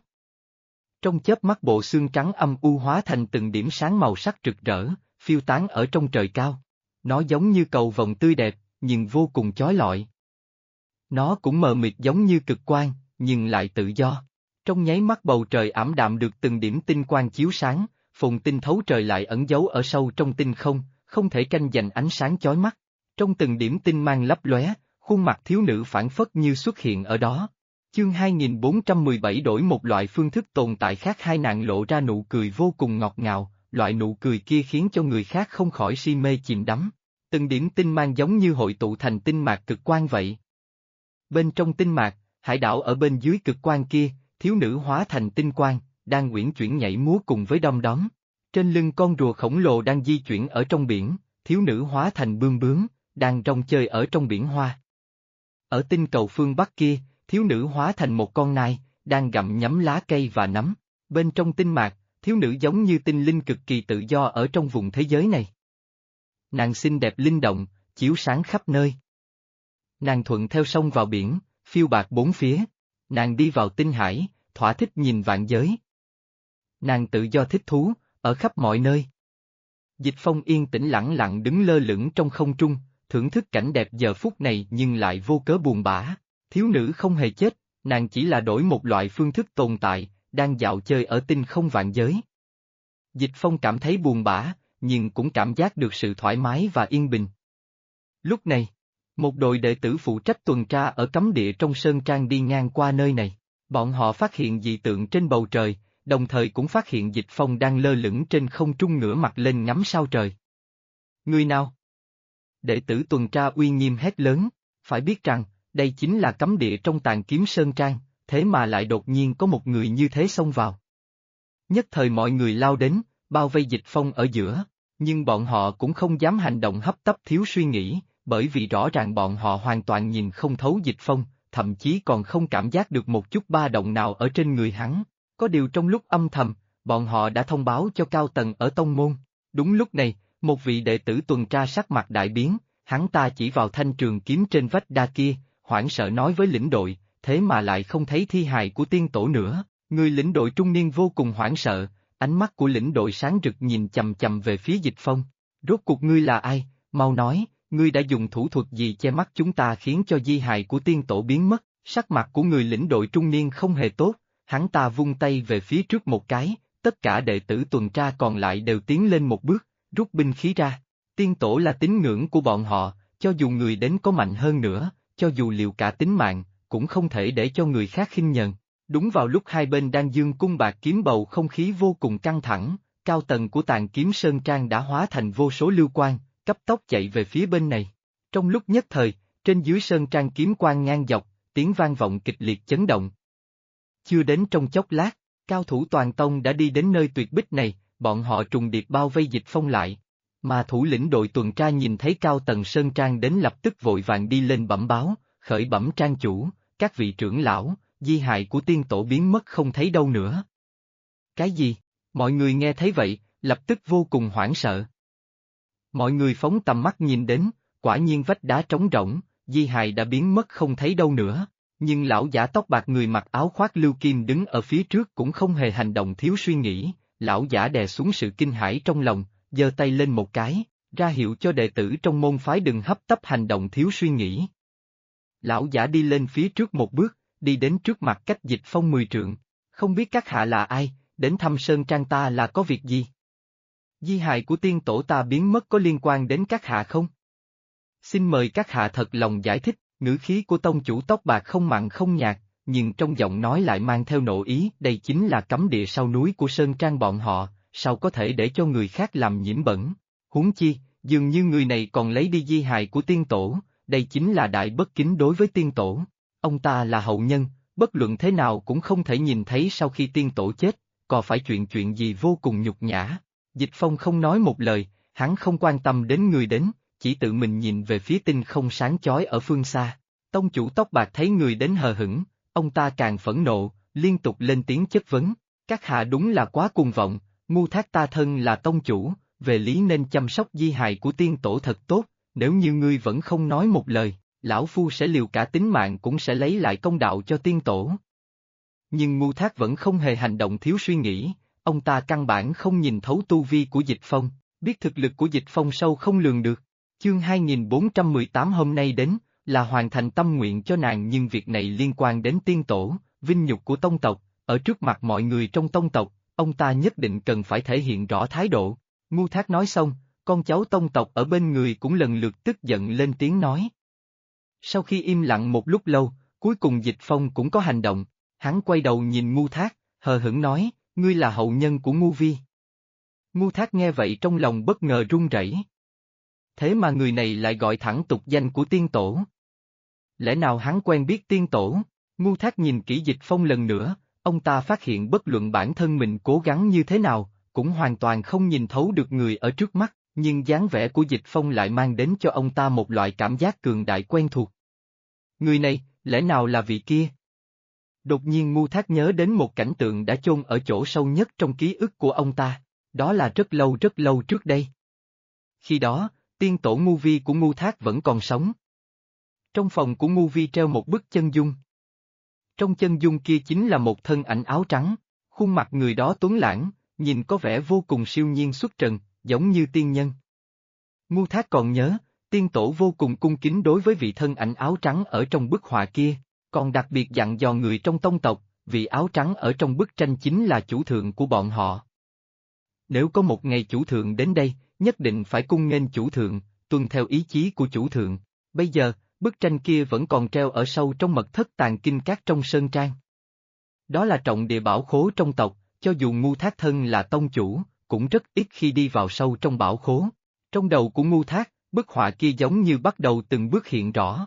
Trong chớp mắt bộ xương trắng âm u hóa thành từng điểm sáng màu sắc rực rỡ, phiêu tán ở trong trời cao. Nó giống như cầu vồng tươi đẹp, nhưng vô cùng chói lọi. Nó cũng mờ mịt giống như cực quang, nhưng lại tự do. Trong nháy mắt bầu trời ảm đạm được từng điểm tinh quang chiếu sáng, phồn tinh thấu trời lại ẩn giấu ở sâu trong tinh không, không thể tranh giành ánh sáng chói mắt. Trong từng điểm tinh mang lấp lóe, khuôn mặt thiếu nữ phảng phất như xuất hiện ở đó. Chương 2417 đổi một loại phương thức tồn tại khác, hai nàng lộ ra nụ cười vô cùng ngọt ngào, loại nụ cười kia khiến cho người khác không khỏi si mê chìm đắm. Từng điểm tinh mang giống như hội tụ thành tinh mạc cực quang vậy. Bên trong tinh mạc, hải đảo ở bên dưới cực quang kia, thiếu nữ hóa thành tinh quang, đang uyển chuyển nhảy múa cùng với đom đóm. Trên lưng con rùa khổng lồ đang di chuyển ở trong biển, thiếu nữ hóa thành bươm bướm, đang rong chơi ở trong biển hoa. Ở tinh cầu phương Bắc kia, thiếu nữ hóa thành một con nai, đang gặm nhấm lá cây và nấm. Bên trong tinh mạc, thiếu nữ giống như tinh linh cực kỳ tự do ở trong vùng thế giới này. Nàng xinh đẹp linh động, chiếu sáng khắp nơi. Nàng thuận theo sông vào biển, phiêu bạt bốn phía. Nàng đi vào tinh hải, thỏa thích nhìn vạn giới. Nàng tự do thích thú, ở khắp mọi nơi. Dịch Phong yên tĩnh lặng lặng đứng lơ lửng trong không trung, thưởng thức cảnh đẹp giờ phút này nhưng lại vô cớ buồn bã. Thiếu nữ không hề chết, nàng chỉ là đổi một loại phương thức tồn tại, đang dạo chơi ở tinh không vạn giới. Dịch Phong cảm thấy buồn bã, nhưng cũng cảm giác được sự thoải mái và yên bình. Lúc này, một đội đệ tử phụ trách tuần tra ở cấm địa trong sơn trang đi ngang qua nơi này. Bọn họ phát hiện dị tượng trên bầu trời, đồng thời cũng phát hiện Dịch Phong đang lơ lửng trên không trung ngửa mặt lên ngắm sao trời. Người nào? Đệ tử tuần tra uy nghiêm hét lớn, phải biết rằng, đây chính là cấm địa trong Tàn Kiếm Sơn Trang, thế mà lại đột nhiên có một người như thế xông vào. Nhất thời mọi người lao đến, bao vây Dịch Phong ở giữa, nhưng bọn họ cũng không dám hành động hấp tấp thiếu suy nghĩ, bởi vì rõ ràng bọn họ hoàn toàn nhìn không thấu Dịch Phong, thậm chí còn không cảm giác được một chút ba động nào ở trên người hắn. Có điều trong lúc âm thầm, bọn họ đã thông báo cho cao tầng ở tông môn. Đúng lúc này, một vị đệ tử tuần tra sắc mặt đại biến, hắn ta chỉ vào thanh trường kiếm trên vách đa kia, hoảng sợ nói với lĩnh đội, thế mà lại không thấy thi hài của tiên tổ nữa. Người lĩnh đội trung niên vô cùng hoảng sợ, ánh mắt của lĩnh đội sáng rực nhìn chầm chầm về phía Dịch Phong. Rốt cuộc ngươi là ai, mau nói, ngươi đã dùng thủ thuật gì che mắt chúng ta khiến cho di hài của tiên tổ biến mất. Sắc mặt của người lĩnh đội trung niên không hề tốt, hắn ta vung tay về phía trước một cái, tất cả đệ tử tuần tra còn lại đều tiến lên một bước, rút binh khí ra. Tiên tổ là tín ngưỡng của bọn họ, cho dù người đến có mạnh hơn nữa, cho dù liều cả tính mạng, cũng không thể để cho người khác khinh nhờn. Đúng vào lúc hai bên đang dương cung bạc kiếm bầu không khí vô cùng căng thẳng, cao tầng của Tàn Kiếm Sơn Trang đã hóa thành vô số lưu quang, cấp tốc chạy về phía bên này. Trong lúc nhất thời, trên dưới Sơn Trang kiếm quang ngang dọc, tiếng vang vọng kịch liệt chấn động. Chưa đến trong chốc lát, cao thủ toàn tông đã đi đến nơi tuyệt bích này, bọn họ trùng điệp bao vây Dịch Phong lại. Mà thủ lĩnh đội tuần tra nhìn thấy cao tầng Sơn Trang đến lập tức vội vàng đi lên bẩm báo, khởi bẩm trang chủ, các vị trưởng lão, di hài của tiên tổ biến mất không thấy đâu nữa. Cái gì? Mọi người nghe thấy vậy, lập tức vô cùng hoảng sợ. Mọi người phóng tầm mắt nhìn đến, quả nhiên vách đá trống rỗng, di hài đã biến mất không thấy đâu nữa, nhưng lão giả tóc bạc người mặc áo khoác lưu kim đứng ở phía trước cũng không hề hành động thiếu suy nghĩ, lão giả đè xuống sự kinh hãi trong lòng, giơ tay lên một cái, ra hiệu cho đệ tử trong môn phái đừng hấp tấp hành động thiếu suy nghĩ. Lão giả đi lên phía trước một bước, đi đến trước mặt cách Dịch Phong 10 trượng, không biết các hạ là ai, đến thăm Sơn Trang ta là có việc gì? Di hài của tiên tổ ta biến mất có liên quan đến các hạ không? Xin mời các hạ thật lòng giải thích, ngữ khí của tông chủ tóc bạc không mặn không nhạt, nhưng trong giọng nói lại mang theo nộ ý, đây chính là cấm địa sau núi của Sơn Trang bọn họ, sao có thể để cho người khác làm nhiễm bẩn? Huống chi, dường như người này còn lấy đi di hài của tiên tổ, đây chính là đại bất kính đối với tiên tổ. Ông ta là hậu nhân, bất luận thế nào cũng không thể nhìn thấy sau khi tiên tổ chết, còn phải chuyện gì vô cùng nhục nhã. Dịch Phong không nói một lời, hắn không quan tâm đến người đến, chỉ tự mình nhìn về phía tinh không sáng chói ở phương xa. Tông chủ tóc bạc thấy người đến hờ hững, ông ta càng phẫn nộ, liên tục lên tiếng chất vấn, các hạ đúng là quá cuồng vọng, ngu thác ta thân là tông chủ, về lý nên chăm sóc di hài của tiên tổ thật tốt, nếu như ngươi vẫn không nói một lời, lão phu sẽ liều cả tính mạng cũng sẽ lấy lại công đạo cho tiên tổ. Nhưng ngu thác vẫn không hề hành động thiếu suy nghĩ, ông ta căn bản không nhìn thấu tu vi của Dịch Phong, biết thực lực của Dịch Phong sâu không lường được. Chương 2418 hôm nay đến, là hoàn thành tâm nguyện cho nàng nhưng việc này liên quan đến tiên tổ, vinh nhục của tông tộc, ở trước mặt mọi người trong tông tộc, ông ta nhất định cần phải thể hiện rõ thái độ. Ngu thác nói xong, con cháu tông tộc ở bên người cũng lần lượt tức giận lên tiếng nói. Sau khi im lặng một lúc lâu, cuối cùng Dịch Phong cũng có hành động, hắn quay đầu nhìn ngu thác, hờ hững nói, ngươi là hậu nhân của ngu vi. Ngu thác nghe vậy trong lòng bất ngờ run rẩy. Thế mà người này lại gọi thẳng tục danh của tiên tổ. Lẽ nào hắn quen biết tiên tổ? Ngu thác nhìn kỹ Dịch Phong lần nữa, ông ta phát hiện bất luận bản thân mình cố gắng như thế nào, cũng hoàn toàn không nhìn thấu được người ở trước mắt, nhưng dáng vẻ của Dịch Phong lại mang đến cho ông ta một loại cảm giác cường đại quen thuộc. Người này, lẽ nào là vị kia? Đột nhiên ngu thác nhớ đến một cảnh tượng đã chôn ở chỗ sâu nhất trong ký ức của ông ta, đó là rất lâu trước đây. Khi đó, tiên tổ ngu vi của ngu thác vẫn còn sống. Trong phòng của ngu vi treo một bức chân dung. Trong chân dung kia chính là một thân ảnh áo trắng, khuôn mặt người đó tuấn lãng, nhìn có vẻ vô cùng siêu nhiên xuất trần, giống như tiên nhân. Ngu thác còn nhớ, tiên tổ vô cùng cung kính đối với vị thân ảnh áo trắng ở trong bức họa kia, còn đặc biệt dặn dò người trong tông tộc, vị áo trắng ở trong bức tranh chính là chủ thượng của bọn họ. Nếu có một ngày chủ thượng đến đây, nhất định phải cung nghênh chủ thượng, tuân theo ý chí của chủ thượng. Bây giờ, bức tranh kia vẫn còn treo ở sâu trong mật thất Tàn Kinh Các trong sơn trang. Đó là trọng địa bảo khố trong tộc, cho dù ngu thác thân là tông chủ, cũng rất ít khi đi vào sâu trong bảo khố. Trong đầu của ngu thác, bức họa kia giống như bắt đầu từng bước hiện rõ.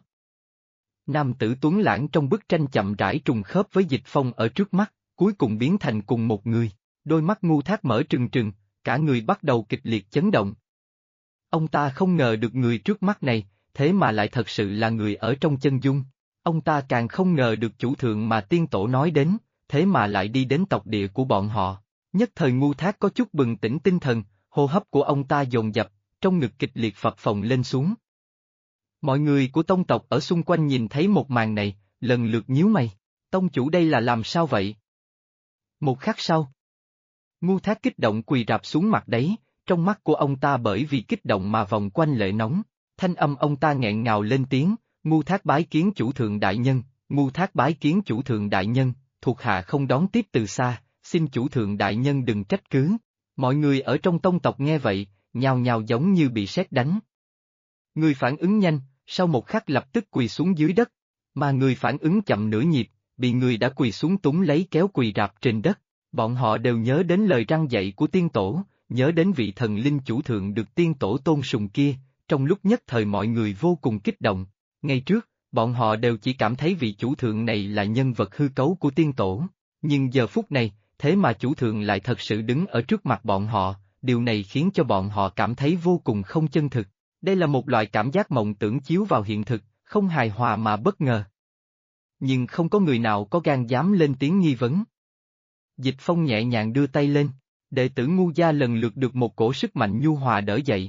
Nam tử tuấn lãng trong bức tranh chậm rãi trùng khớp với Dịch Phong ở trước mắt, cuối cùng biến thành cùng một người, đôi mắt ngu thác mở trừng trừng, cả người bắt đầu kịch liệt chấn động. Ông ta không ngờ được người trước mắt này, thế mà lại thật sự là người ở trong chân dung. Ông ta càng không ngờ được chủ thượng mà tiên tổ nói đến, thế mà lại đi đến tộc địa của bọn họ. Nhất thời Ngu Thác có chút bừng tỉnh tinh thần, hô hấp của ông ta dồn dập, trong ngực kịch liệt phập phồng lên xuống. Mọi người của tông tộc ở xung quanh nhìn thấy một màn này, lần lượt nhíu mày. Tông chủ đây là làm sao vậy? Một khắc sau, Ngu Thác kích động quỳ rạp xuống mặt đấy, trong mắt của ông ta bởi vì kích động mà vòng quanh lệ nóng. Thanh âm ông ta nghẹn ngào lên tiếng, Ngu Thác bái kiến chủ thượng đại nhân, Ngu Thác bái kiến chủ thượng đại nhân, thuộc hạ không đón tiếp từ xa, xin chủ thượng đại nhân đừng trách cứ. Mọi người ở trong tông tộc nghe vậy, nhào nhào giống như bị sét đánh. Người phản ứng nhanh, sau một khắc lập tức quỳ xuống dưới đất, mà người phản ứng chậm nửa nhịp, bị người đã quỳ xuống túm lấy kéo quỳ rạp trên đất. Bọn họ đều nhớ đến lời răn dạy của tiên tổ, nhớ đến vị thần linh chủ thượng được tiên tổ tôn sùng kia, trong lúc nhất thời mọi người vô cùng kích động. Ngay trước, bọn họ đều chỉ cảm thấy vị chủ thượng này là nhân vật hư cấu của tiên tổ, nhưng giờ phút này, thế mà chủ thượng lại thật sự đứng ở trước mặt bọn họ, điều này khiến cho bọn họ cảm thấy vô cùng không chân thực. Đây là một loại cảm giác mộng tưởng chiếu vào hiện thực, không hài hòa mà bất ngờ. Nhưng không có người nào có gan dám lên tiếng nghi vấn. Dịch Phong nhẹ nhàng đưa tay lên, đệ tử Ngu gia lần lượt được một cổ sức mạnh nhu hòa đỡ dậy.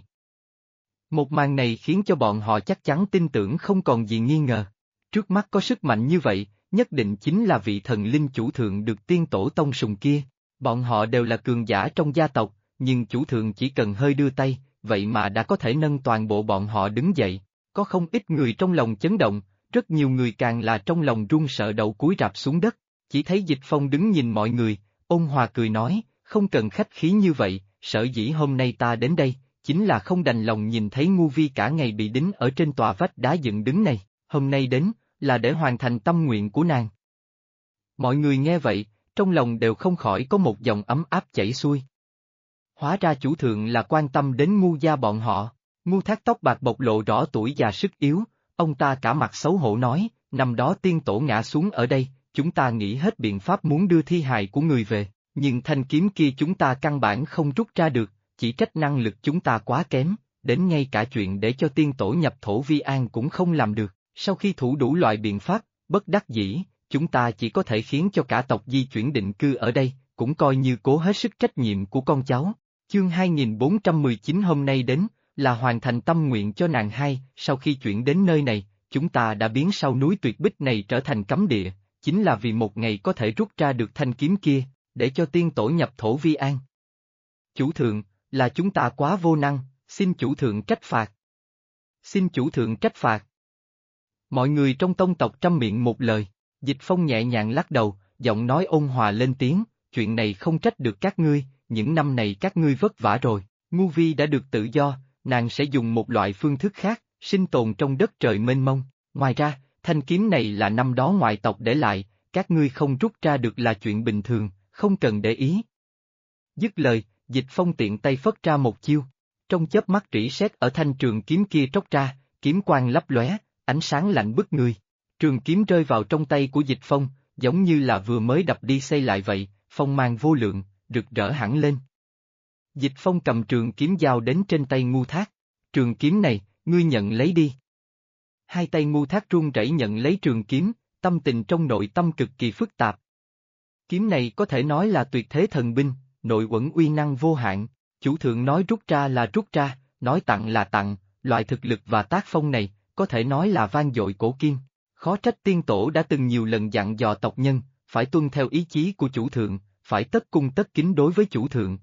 Một màn này khiến cho bọn họ chắc chắn tin tưởng không còn gì nghi ngờ. Trước mắt có sức mạnh như vậy, nhất định chính là vị thần linh chủ thượng được tiên tổ tông sùng kia. Bọn họ đều là cường giả trong gia tộc, nhưng chủ thượng chỉ cần hơi đưa tay, vậy mà đã có thể nâng toàn bộ bọn họ đứng dậy. Có không ít người trong lòng chấn động, rất nhiều người càng là trong lòng run sợ đầu cúi rạp xuống đất. Chỉ thấy Dịch Phong đứng nhìn mọi người, ôn hòa cười nói, không cần khách khí như vậy, sở dĩ hôm nay ta đến đây, chính là không đành lòng nhìn thấy Ngu Vi cả ngày bị đính ở trên tòa vách đá dựng đứng này, hôm nay đến, là để hoàn thành tâm nguyện của nàng. Mọi người nghe vậy, trong lòng đều không khỏi có một dòng ấm áp chảy xuôi. Hóa ra chủ thượng là quan tâm đến Ngu gia bọn họ, Ngu Thác tóc bạc bộc lộ rõ tuổi già sức yếu, ông ta cả mặt xấu hổ nói, năm đó tiên tổ ngã xuống ở đây, chúng ta nghĩ hết biện pháp muốn đưa thi hài của người về, nhưng thanh kiếm kia chúng ta căn bản không rút ra được, chỉ trách năng lực chúng ta quá kém, đến ngay cả chuyện để cho tiên tổ nhập thổ vi an cũng không làm được, sau khi thủ đủ loại biện pháp, bất đắc dĩ, chúng ta chỉ có thể khiến cho cả tộc di chuyển định cư ở đây, cũng coi như cố hết sức trách nhiệm của con cháu. Chương 2419 hôm nay đến, là hoàn thành tâm nguyện cho nàng hai, sau khi chuyển đến nơi này, chúng ta đã biến sau núi tuyệt bích này trở thành cấm địa, chính là vì một ngày có thể rút ra được thanh kiếm kia, để cho tiên tổ nhập thổ vi an. Chủ thượng, là chúng ta quá vô năng, xin chủ thượng trách phạt. Xin chủ thượng trách phạt. Mọi người trong tông tộc trăm miệng một lời, Dịch Phong nhẹ nhàng lắc đầu, giọng nói ôn hòa lên tiếng, chuyện này không trách được các ngươi, những năm này các ngươi vất vả rồi, Ngu Vi đã được tự do, nàng sẽ dùng một loại phương thức khác, sinh tồn trong đất trời mênh mông, ngoài ra, thanh kiếm này là năm đó ngoại tộc để lại, các ngươi không rút ra được là chuyện bình thường, không cần để ý. Dứt lời, Dịch Phong tiện tay phất ra một chiêu, trong chớp mắt rỉ sét ở thanh trường kiếm kia tróc ra, kiếm quang lấp lóe, ánh sáng lạnh bức người. Trường kiếm rơi vào trong tay của Dịch Phong, giống như là vừa mới đập đi xây lại vậy, phong mang vô lượng, rực rỡ hẳn lên. Dịch Phong cầm trường kiếm giao đến trên tay Ngu Thác, trường kiếm này, ngươi nhận lấy đi. Hai tay Ngu Thác run rẩy nhận lấy trường kiếm, tâm tình trong nội tâm cực kỳ phức tạp. Kiếm này có thể nói là tuyệt thế thần binh, nội uẩn uy năng vô hạn, chủ thượng nói rút ra là rút ra, nói tặng là tặng, loại thực lực và tác phong này, có thể nói là vang dội cổ kim. Khó trách tiên tổ đã từng nhiều lần dặn dò tộc nhân, phải tuân theo ý chí của chủ thượng, phải tất cung tất kính đối với chủ thượng.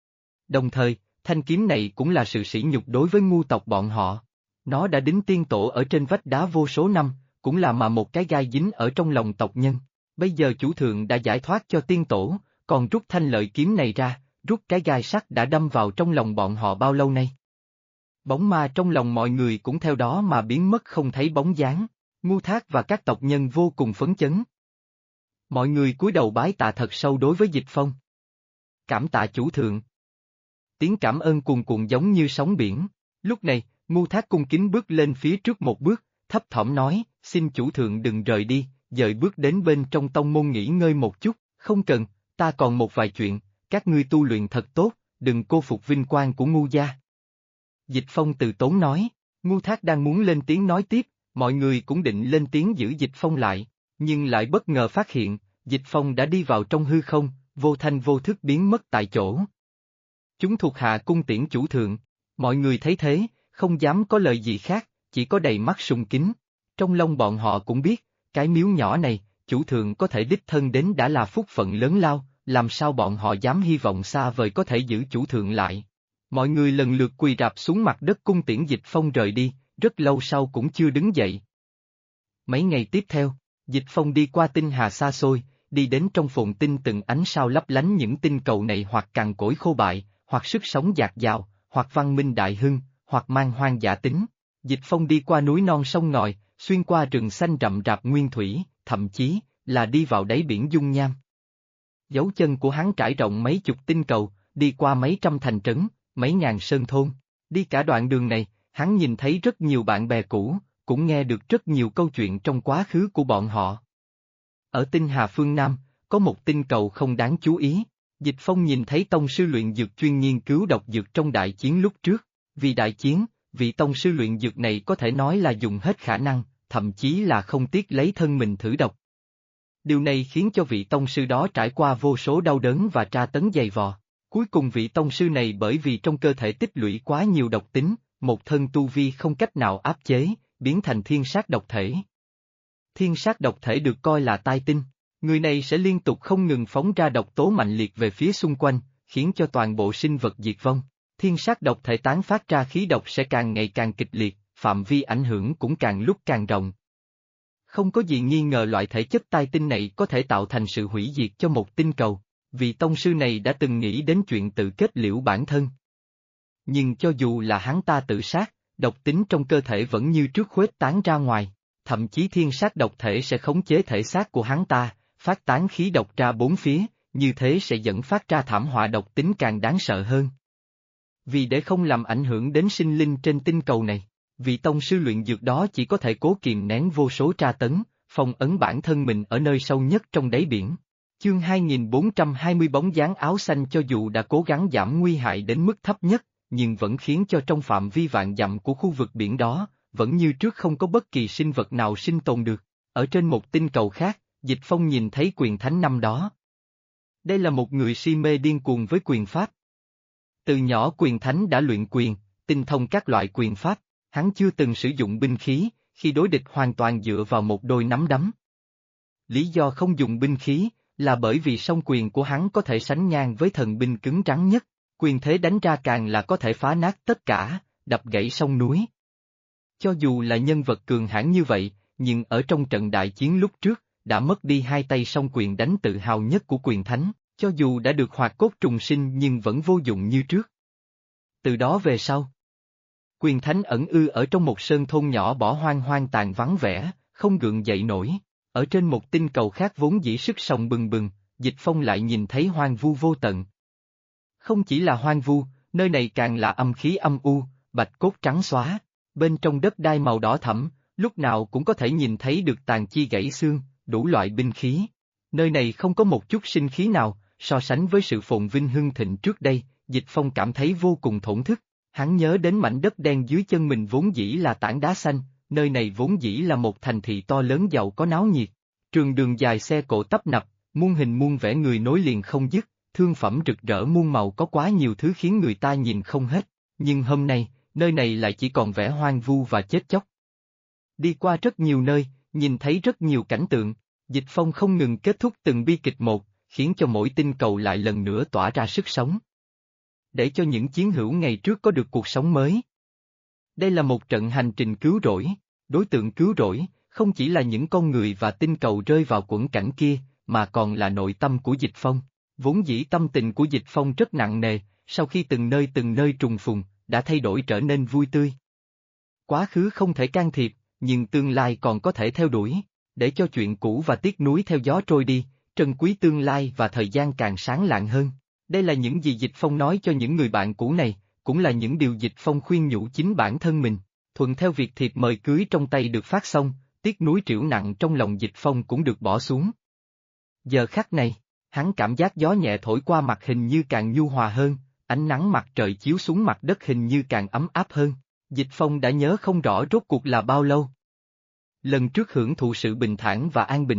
Đồng thời, thanh kiếm này cũng là sự sỉ nhục đối với ngu tộc bọn họ. Nó đã đính tiên tổ ở trên vách đá vô số năm, cũng là mà một cái gai dính ở trong lòng tộc nhân. Bây giờ chủ thượng đã giải thoát cho tiên tổ, còn rút thanh lợi kiếm này ra, rút cái gai sắt đã đâm vào trong lòng bọn họ bao lâu nay. Bóng ma trong lòng mọi người cũng theo đó mà biến mất không thấy bóng dáng. Ngu Thác và các tộc nhân vô cùng phấn chấn. Mọi người cúi đầu bái tạ thật sâu đối với Dịch Phong. Cảm tạ chủ thượng. Tiếng cảm ơn cuồn cuộn giống như sóng biển. Lúc này, Ngu Thác cung kính bước lên phía trước một bước, thấp thỏm nói, xin chủ thượng đừng rời đi, dời bước đến bên trong tông môn nghỉ ngơi một chút, không cần, ta còn một vài chuyện, các ngươi tu luyện thật tốt, đừng cô phục vinh quang của Ngu gia. Dịch Phong từ tốn nói, Ngu Thác đang muốn lên tiếng nói tiếp. Mọi người cũng định lên tiếng giữ Dịch Phong lại, nhưng lại bất ngờ phát hiện, Dịch Phong đã đi vào trong hư không, vô thanh vô thức biến mất tại chỗ. Chúng thuộc hạ cung tiễn chủ thượng, mọi người thấy thế, không dám có lời gì khác, chỉ có đầy mắt sùng kính. Trong lòng bọn họ cũng biết, cái miếu nhỏ này, chủ thượng có thể đích thân đến đã là phúc phận lớn lao, làm sao bọn họ dám hy vọng xa vời có thể giữ chủ thượng lại. Mọi người lần lượt quỳ rạp xuống mặt đất cung tiễn Dịch Phong rời đi, rất lâu sau cũng chưa đứng dậy. Mấy ngày tiếp theo, Dịch Phong đi qua tinh hà xa xôi, đi đến trong phồn tinh từng ánh sao lấp lánh những tinh cầu này hoặc cằn cỗi khô bại, hoặc sức sống dạt dào, hoặc văn minh đại hưng, hoặc mang hoang dã tính. Dịch Phong đi qua núi non sông ngòi, xuyên qua rừng xanh rậm rạp nguyên thủy, thậm chí là đi vào đáy biển dung nham. Dấu chân của hắn trải rộng mấy chục tinh cầu, đi qua mấy trăm thành trấn, mấy ngàn sơn thôn. Đi cả đoạn đường này, hắn nhìn thấy rất nhiều bạn bè cũ, cũng nghe được rất nhiều câu chuyện trong quá khứ của bọn họ. Ở tinh hà phương Nam, có một tinh cầu không đáng chú ý. Dịch Phong nhìn thấy tông sư luyện dược chuyên nghiên cứu độc dược trong đại chiến lúc trước. Vì đại chiến, vị tông sư luyện dược này có thể nói là dùng hết khả năng, thậm chí là không tiếc lấy thân mình thử độc. Điều này khiến cho vị tông sư đó trải qua vô số đau đớn và tra tấn dày vò. Cuối cùng vị tông sư này bởi vì trong cơ thể tích lũy quá nhiều độc tính, một thân tu vi không cách nào áp chế, biến thành thiên sát độc thể. Thiên sát độc thể được coi là tai tinh, người này sẽ liên tục không ngừng phóng ra độc tố mạnh liệt về phía xung quanh, khiến cho toàn bộ sinh vật diệt vong. Thiên sát độc thể tán phát ra khí độc sẽ càng ngày càng kịch liệt, phạm vi ảnh hưởng cũng càng lúc càng rộng. Không có gì nghi ngờ loại thể chất tai tinh này có thể tạo thành sự hủy diệt cho một tinh cầu, vị tông sư này đã từng nghĩ đến chuyện tự kết liễu bản thân. Nhưng cho dù là hắn ta tự sát, độc tính trong cơ thể vẫn như trước khuếch tán ra ngoài, thậm chí thiên sát độc thể sẽ khống chế thể xác của hắn ta, phát tán khí độc ra bốn phía, như thế sẽ dẫn phát ra thảm họa độc tính càng đáng sợ hơn. Vì để không làm ảnh hưởng đến sinh linh trên tinh cầu này, vị tông sư luyện dược đó chỉ có thể cố kìm nén vô số tra tấn, phong ấn bản thân mình ở nơi sâu nhất trong đáy biển. Chương 2420 bóng dáng áo xanh cho dù đã cố gắng giảm nguy hại đến mức thấp nhất, nhưng vẫn khiến cho trong phạm vi vạn dặm của khu vực biển đó, vẫn như trước không có bất kỳ sinh vật nào sinh tồn được. Ở trên một tinh cầu khác, Dịch Phong nhìn thấy quyền thánh năm đó. Đây là một người si mê điên cuồng với quyền pháp. Từ nhỏ quyền thánh đã luyện quyền, tinh thông các loại quyền pháp, hắn chưa từng sử dụng binh khí, khi đối địch hoàn toàn dựa vào một đôi nắm đấm. Lý do không dùng binh khí, là bởi vì song quyền của hắn có thể sánh ngang với thần binh cứng rắn nhất, quyền thế đánh ra càng là có thể phá nát tất cả, đập gãy sông núi. Cho dù là nhân vật cường hãn như vậy, nhưng ở trong trận đại chiến lúc trước, đã mất đi hai tay song quyền đánh tự hào nhất của quyền thánh, cho dù đã được hoạt cốt trùng sinh nhưng vẫn vô dụng như trước. Từ đó về sau, quyền thánh ẩn ư ở trong một sơn thôn nhỏ bỏ hoang hoang tàn vắng vẻ, không gượng dậy nổi. Ở trên một tinh cầu khác vốn dĩ sức sống bừng bừng, Dịch Phong lại nhìn thấy hoang vu vô tận. Không chỉ là hoang vu, nơi này càng là âm khí âm u, bạch cốt trắng xóa, bên trong đất đai màu đỏ thẫm, lúc nào cũng có thể nhìn thấy được tàn chi gãy xương, đủ loại binh khí. Nơi này không có một chút sinh khí nào, so sánh với sự phồn vinh hưng thịnh trước đây, Dịch Phong cảm thấy vô cùng thổn thức. Hắn nhớ đến mảnh đất đen dưới chân mình vốn dĩ là tảng đá xanh, nơi này vốn dĩ là một thành thị to lớn giàu có náo nhiệt. Trường đường dài xe cộ tấp nập, muôn hình muôn vẻ người nối liền không dứt, thương phẩm rực rỡ muôn màu có quá nhiều thứ khiến người ta nhìn không hết, nhưng hôm nay, nơi này lại chỉ còn vẻ hoang vu và chết chóc. Đi qua rất nhiều nơi, nhìn thấy rất nhiều cảnh tượng, Dịch Phong không ngừng kết thúc từng bi kịch một, khiến cho mỗi tinh cầu lại lần nữa tỏa ra sức sống. Để cho những chiến hữu ngày trước có được cuộc sống mới. Đây là một trận hành trình cứu rỗi, đối tượng cứu rỗi, không chỉ là những con người và tinh cầu rơi vào quẫn cảnh kia, mà còn là nội tâm của Dịch Phong. Vốn dĩ tâm tình của Dịch Phong rất nặng nề, sau khi từng nơi trùng phùng, đã thay đổi trở nên vui tươi. Quá khứ không thể can thiệp, nhưng tương lai còn có thể theo đuổi, để cho chuyện cũ và tiếc nuối theo gió trôi đi, trân quý tương lai và thời gian càng sáng lạng hơn. Đây là những gì Dịch Phong nói cho những người bạn cũ này, cũng là những điều Dịch Phong khuyên nhủ chính bản thân mình. Thuận theo việc thiệp mời cưới trong tay được phát xong, tiếc nuối trĩu nặng trong lòng Dịch Phong cũng được bỏ xuống. Giờ khắc này, hắn cảm giác gió nhẹ thổi qua mặt hình như càng nhu hòa hơn, ánh nắng mặt trời chiếu xuống mặt đất hình như càng ấm áp hơn. Dịch Phong đã nhớ không rõ rốt cuộc là bao lâu. Lần trước hưởng thụ sự bình thản và an bình này,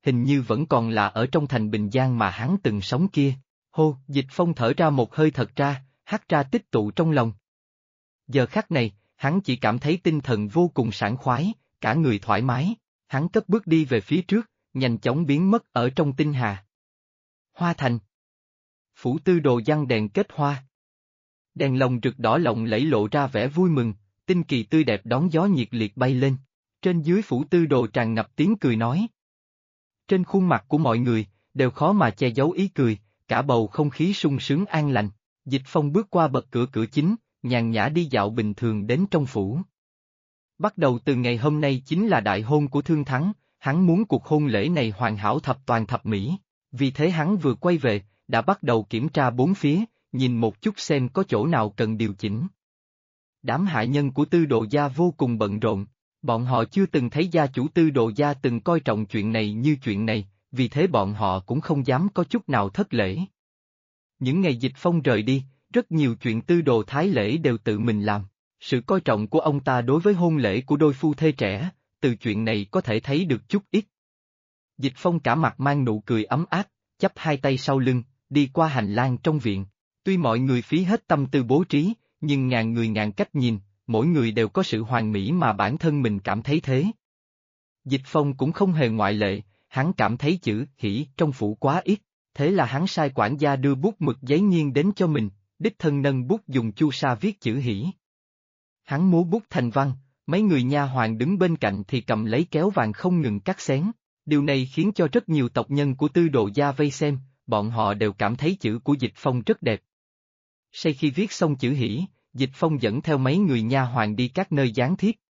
hình như vẫn còn là ở trong thành Bình Giang mà hắn từng sống kia. Hô, Dịch Phong thở ra một hơi thật ra, hắt ra tích tụ trong lòng. Giờ khắc này, hắn chỉ cảm thấy tinh thần vô cùng sảng khoái, cả người thoải mái, hắn cất bước đi về phía trước, nhanh chóng biến mất ở trong tinh hà. Hoa thành. Phủ Tư Đồ giăng đèn kết hoa. Đèn lồng rực đỏ lộng lẫy lộ ra vẻ vui mừng, tinh kỳ tươi đẹp đón gió nhiệt liệt bay lên. Trên dưới Phủ Tư Đồ tràn ngập tiếng cười nói. Trên khuôn mặt của mọi người, đều khó mà che giấu ý cười, cả bầu không khí sung sướng an lành. Dịch Phong bước qua bậc cửa cửa chính, nhàn nhã đi dạo bình thường đến trong phủ. Bắt đầu từ ngày hôm nay chính là đại hôn của Thương Thắng, hắn muốn cuộc hôn lễ này hoàn hảo thập toàn thập mỹ, vì thế hắn vừa quay về, đã bắt đầu kiểm tra bốn phía, nhìn một chút xem có chỗ nào cần điều chỉnh. Đám hạ nhân của Tư Đồ gia vô cùng bận rộn, bọn họ chưa từng thấy gia chủ Tư Đồ gia từng coi trọng chuyện này như chuyện này, vì thế bọn họ cũng không dám có chút nào thất lễ. Những ngày Dịch Phong rời đi, rất nhiều chuyện Tư Đồ thái lễ đều tự mình làm. Sự coi trọng của ông ta đối với hôn lễ của đôi phu thê trẻ, từ chuyện này có thể thấy được chút ít. Dịch Phong cả mặt mang nụ cười ấm áp, chắp hai tay sau lưng, đi qua hành lang trong viện. Tuy mọi người phí hết tâm tư bố trí, nhưng ngàn người ngàn cách nhìn, mỗi người đều có sự hoàn mỹ mà bản thân mình cảm thấy thế. Dịch Phong cũng không hề ngoại lệ, hắn cảm thấy chữ hỷ trong phủ quá ít, thế là hắn sai quản gia đưa bút mực giấy nghiêng đến cho mình, đích thân nâng bút dùng chu sa viết chữ hỷ. Hắn múa bút thành văn, mấy người nha hoàn đứng bên cạnh thì cầm lấy kéo vàng không ngừng cắt xén. Điều này khiến cho rất nhiều tộc nhân của Tư Đồ gia vây xem, bọn họ đều cảm thấy chữ của Dịch Phong rất đẹp. Sau khi viết xong chữ hỷ, Dịch Phong dẫn theo mấy người nha hoàn đi các nơi gián thiếp,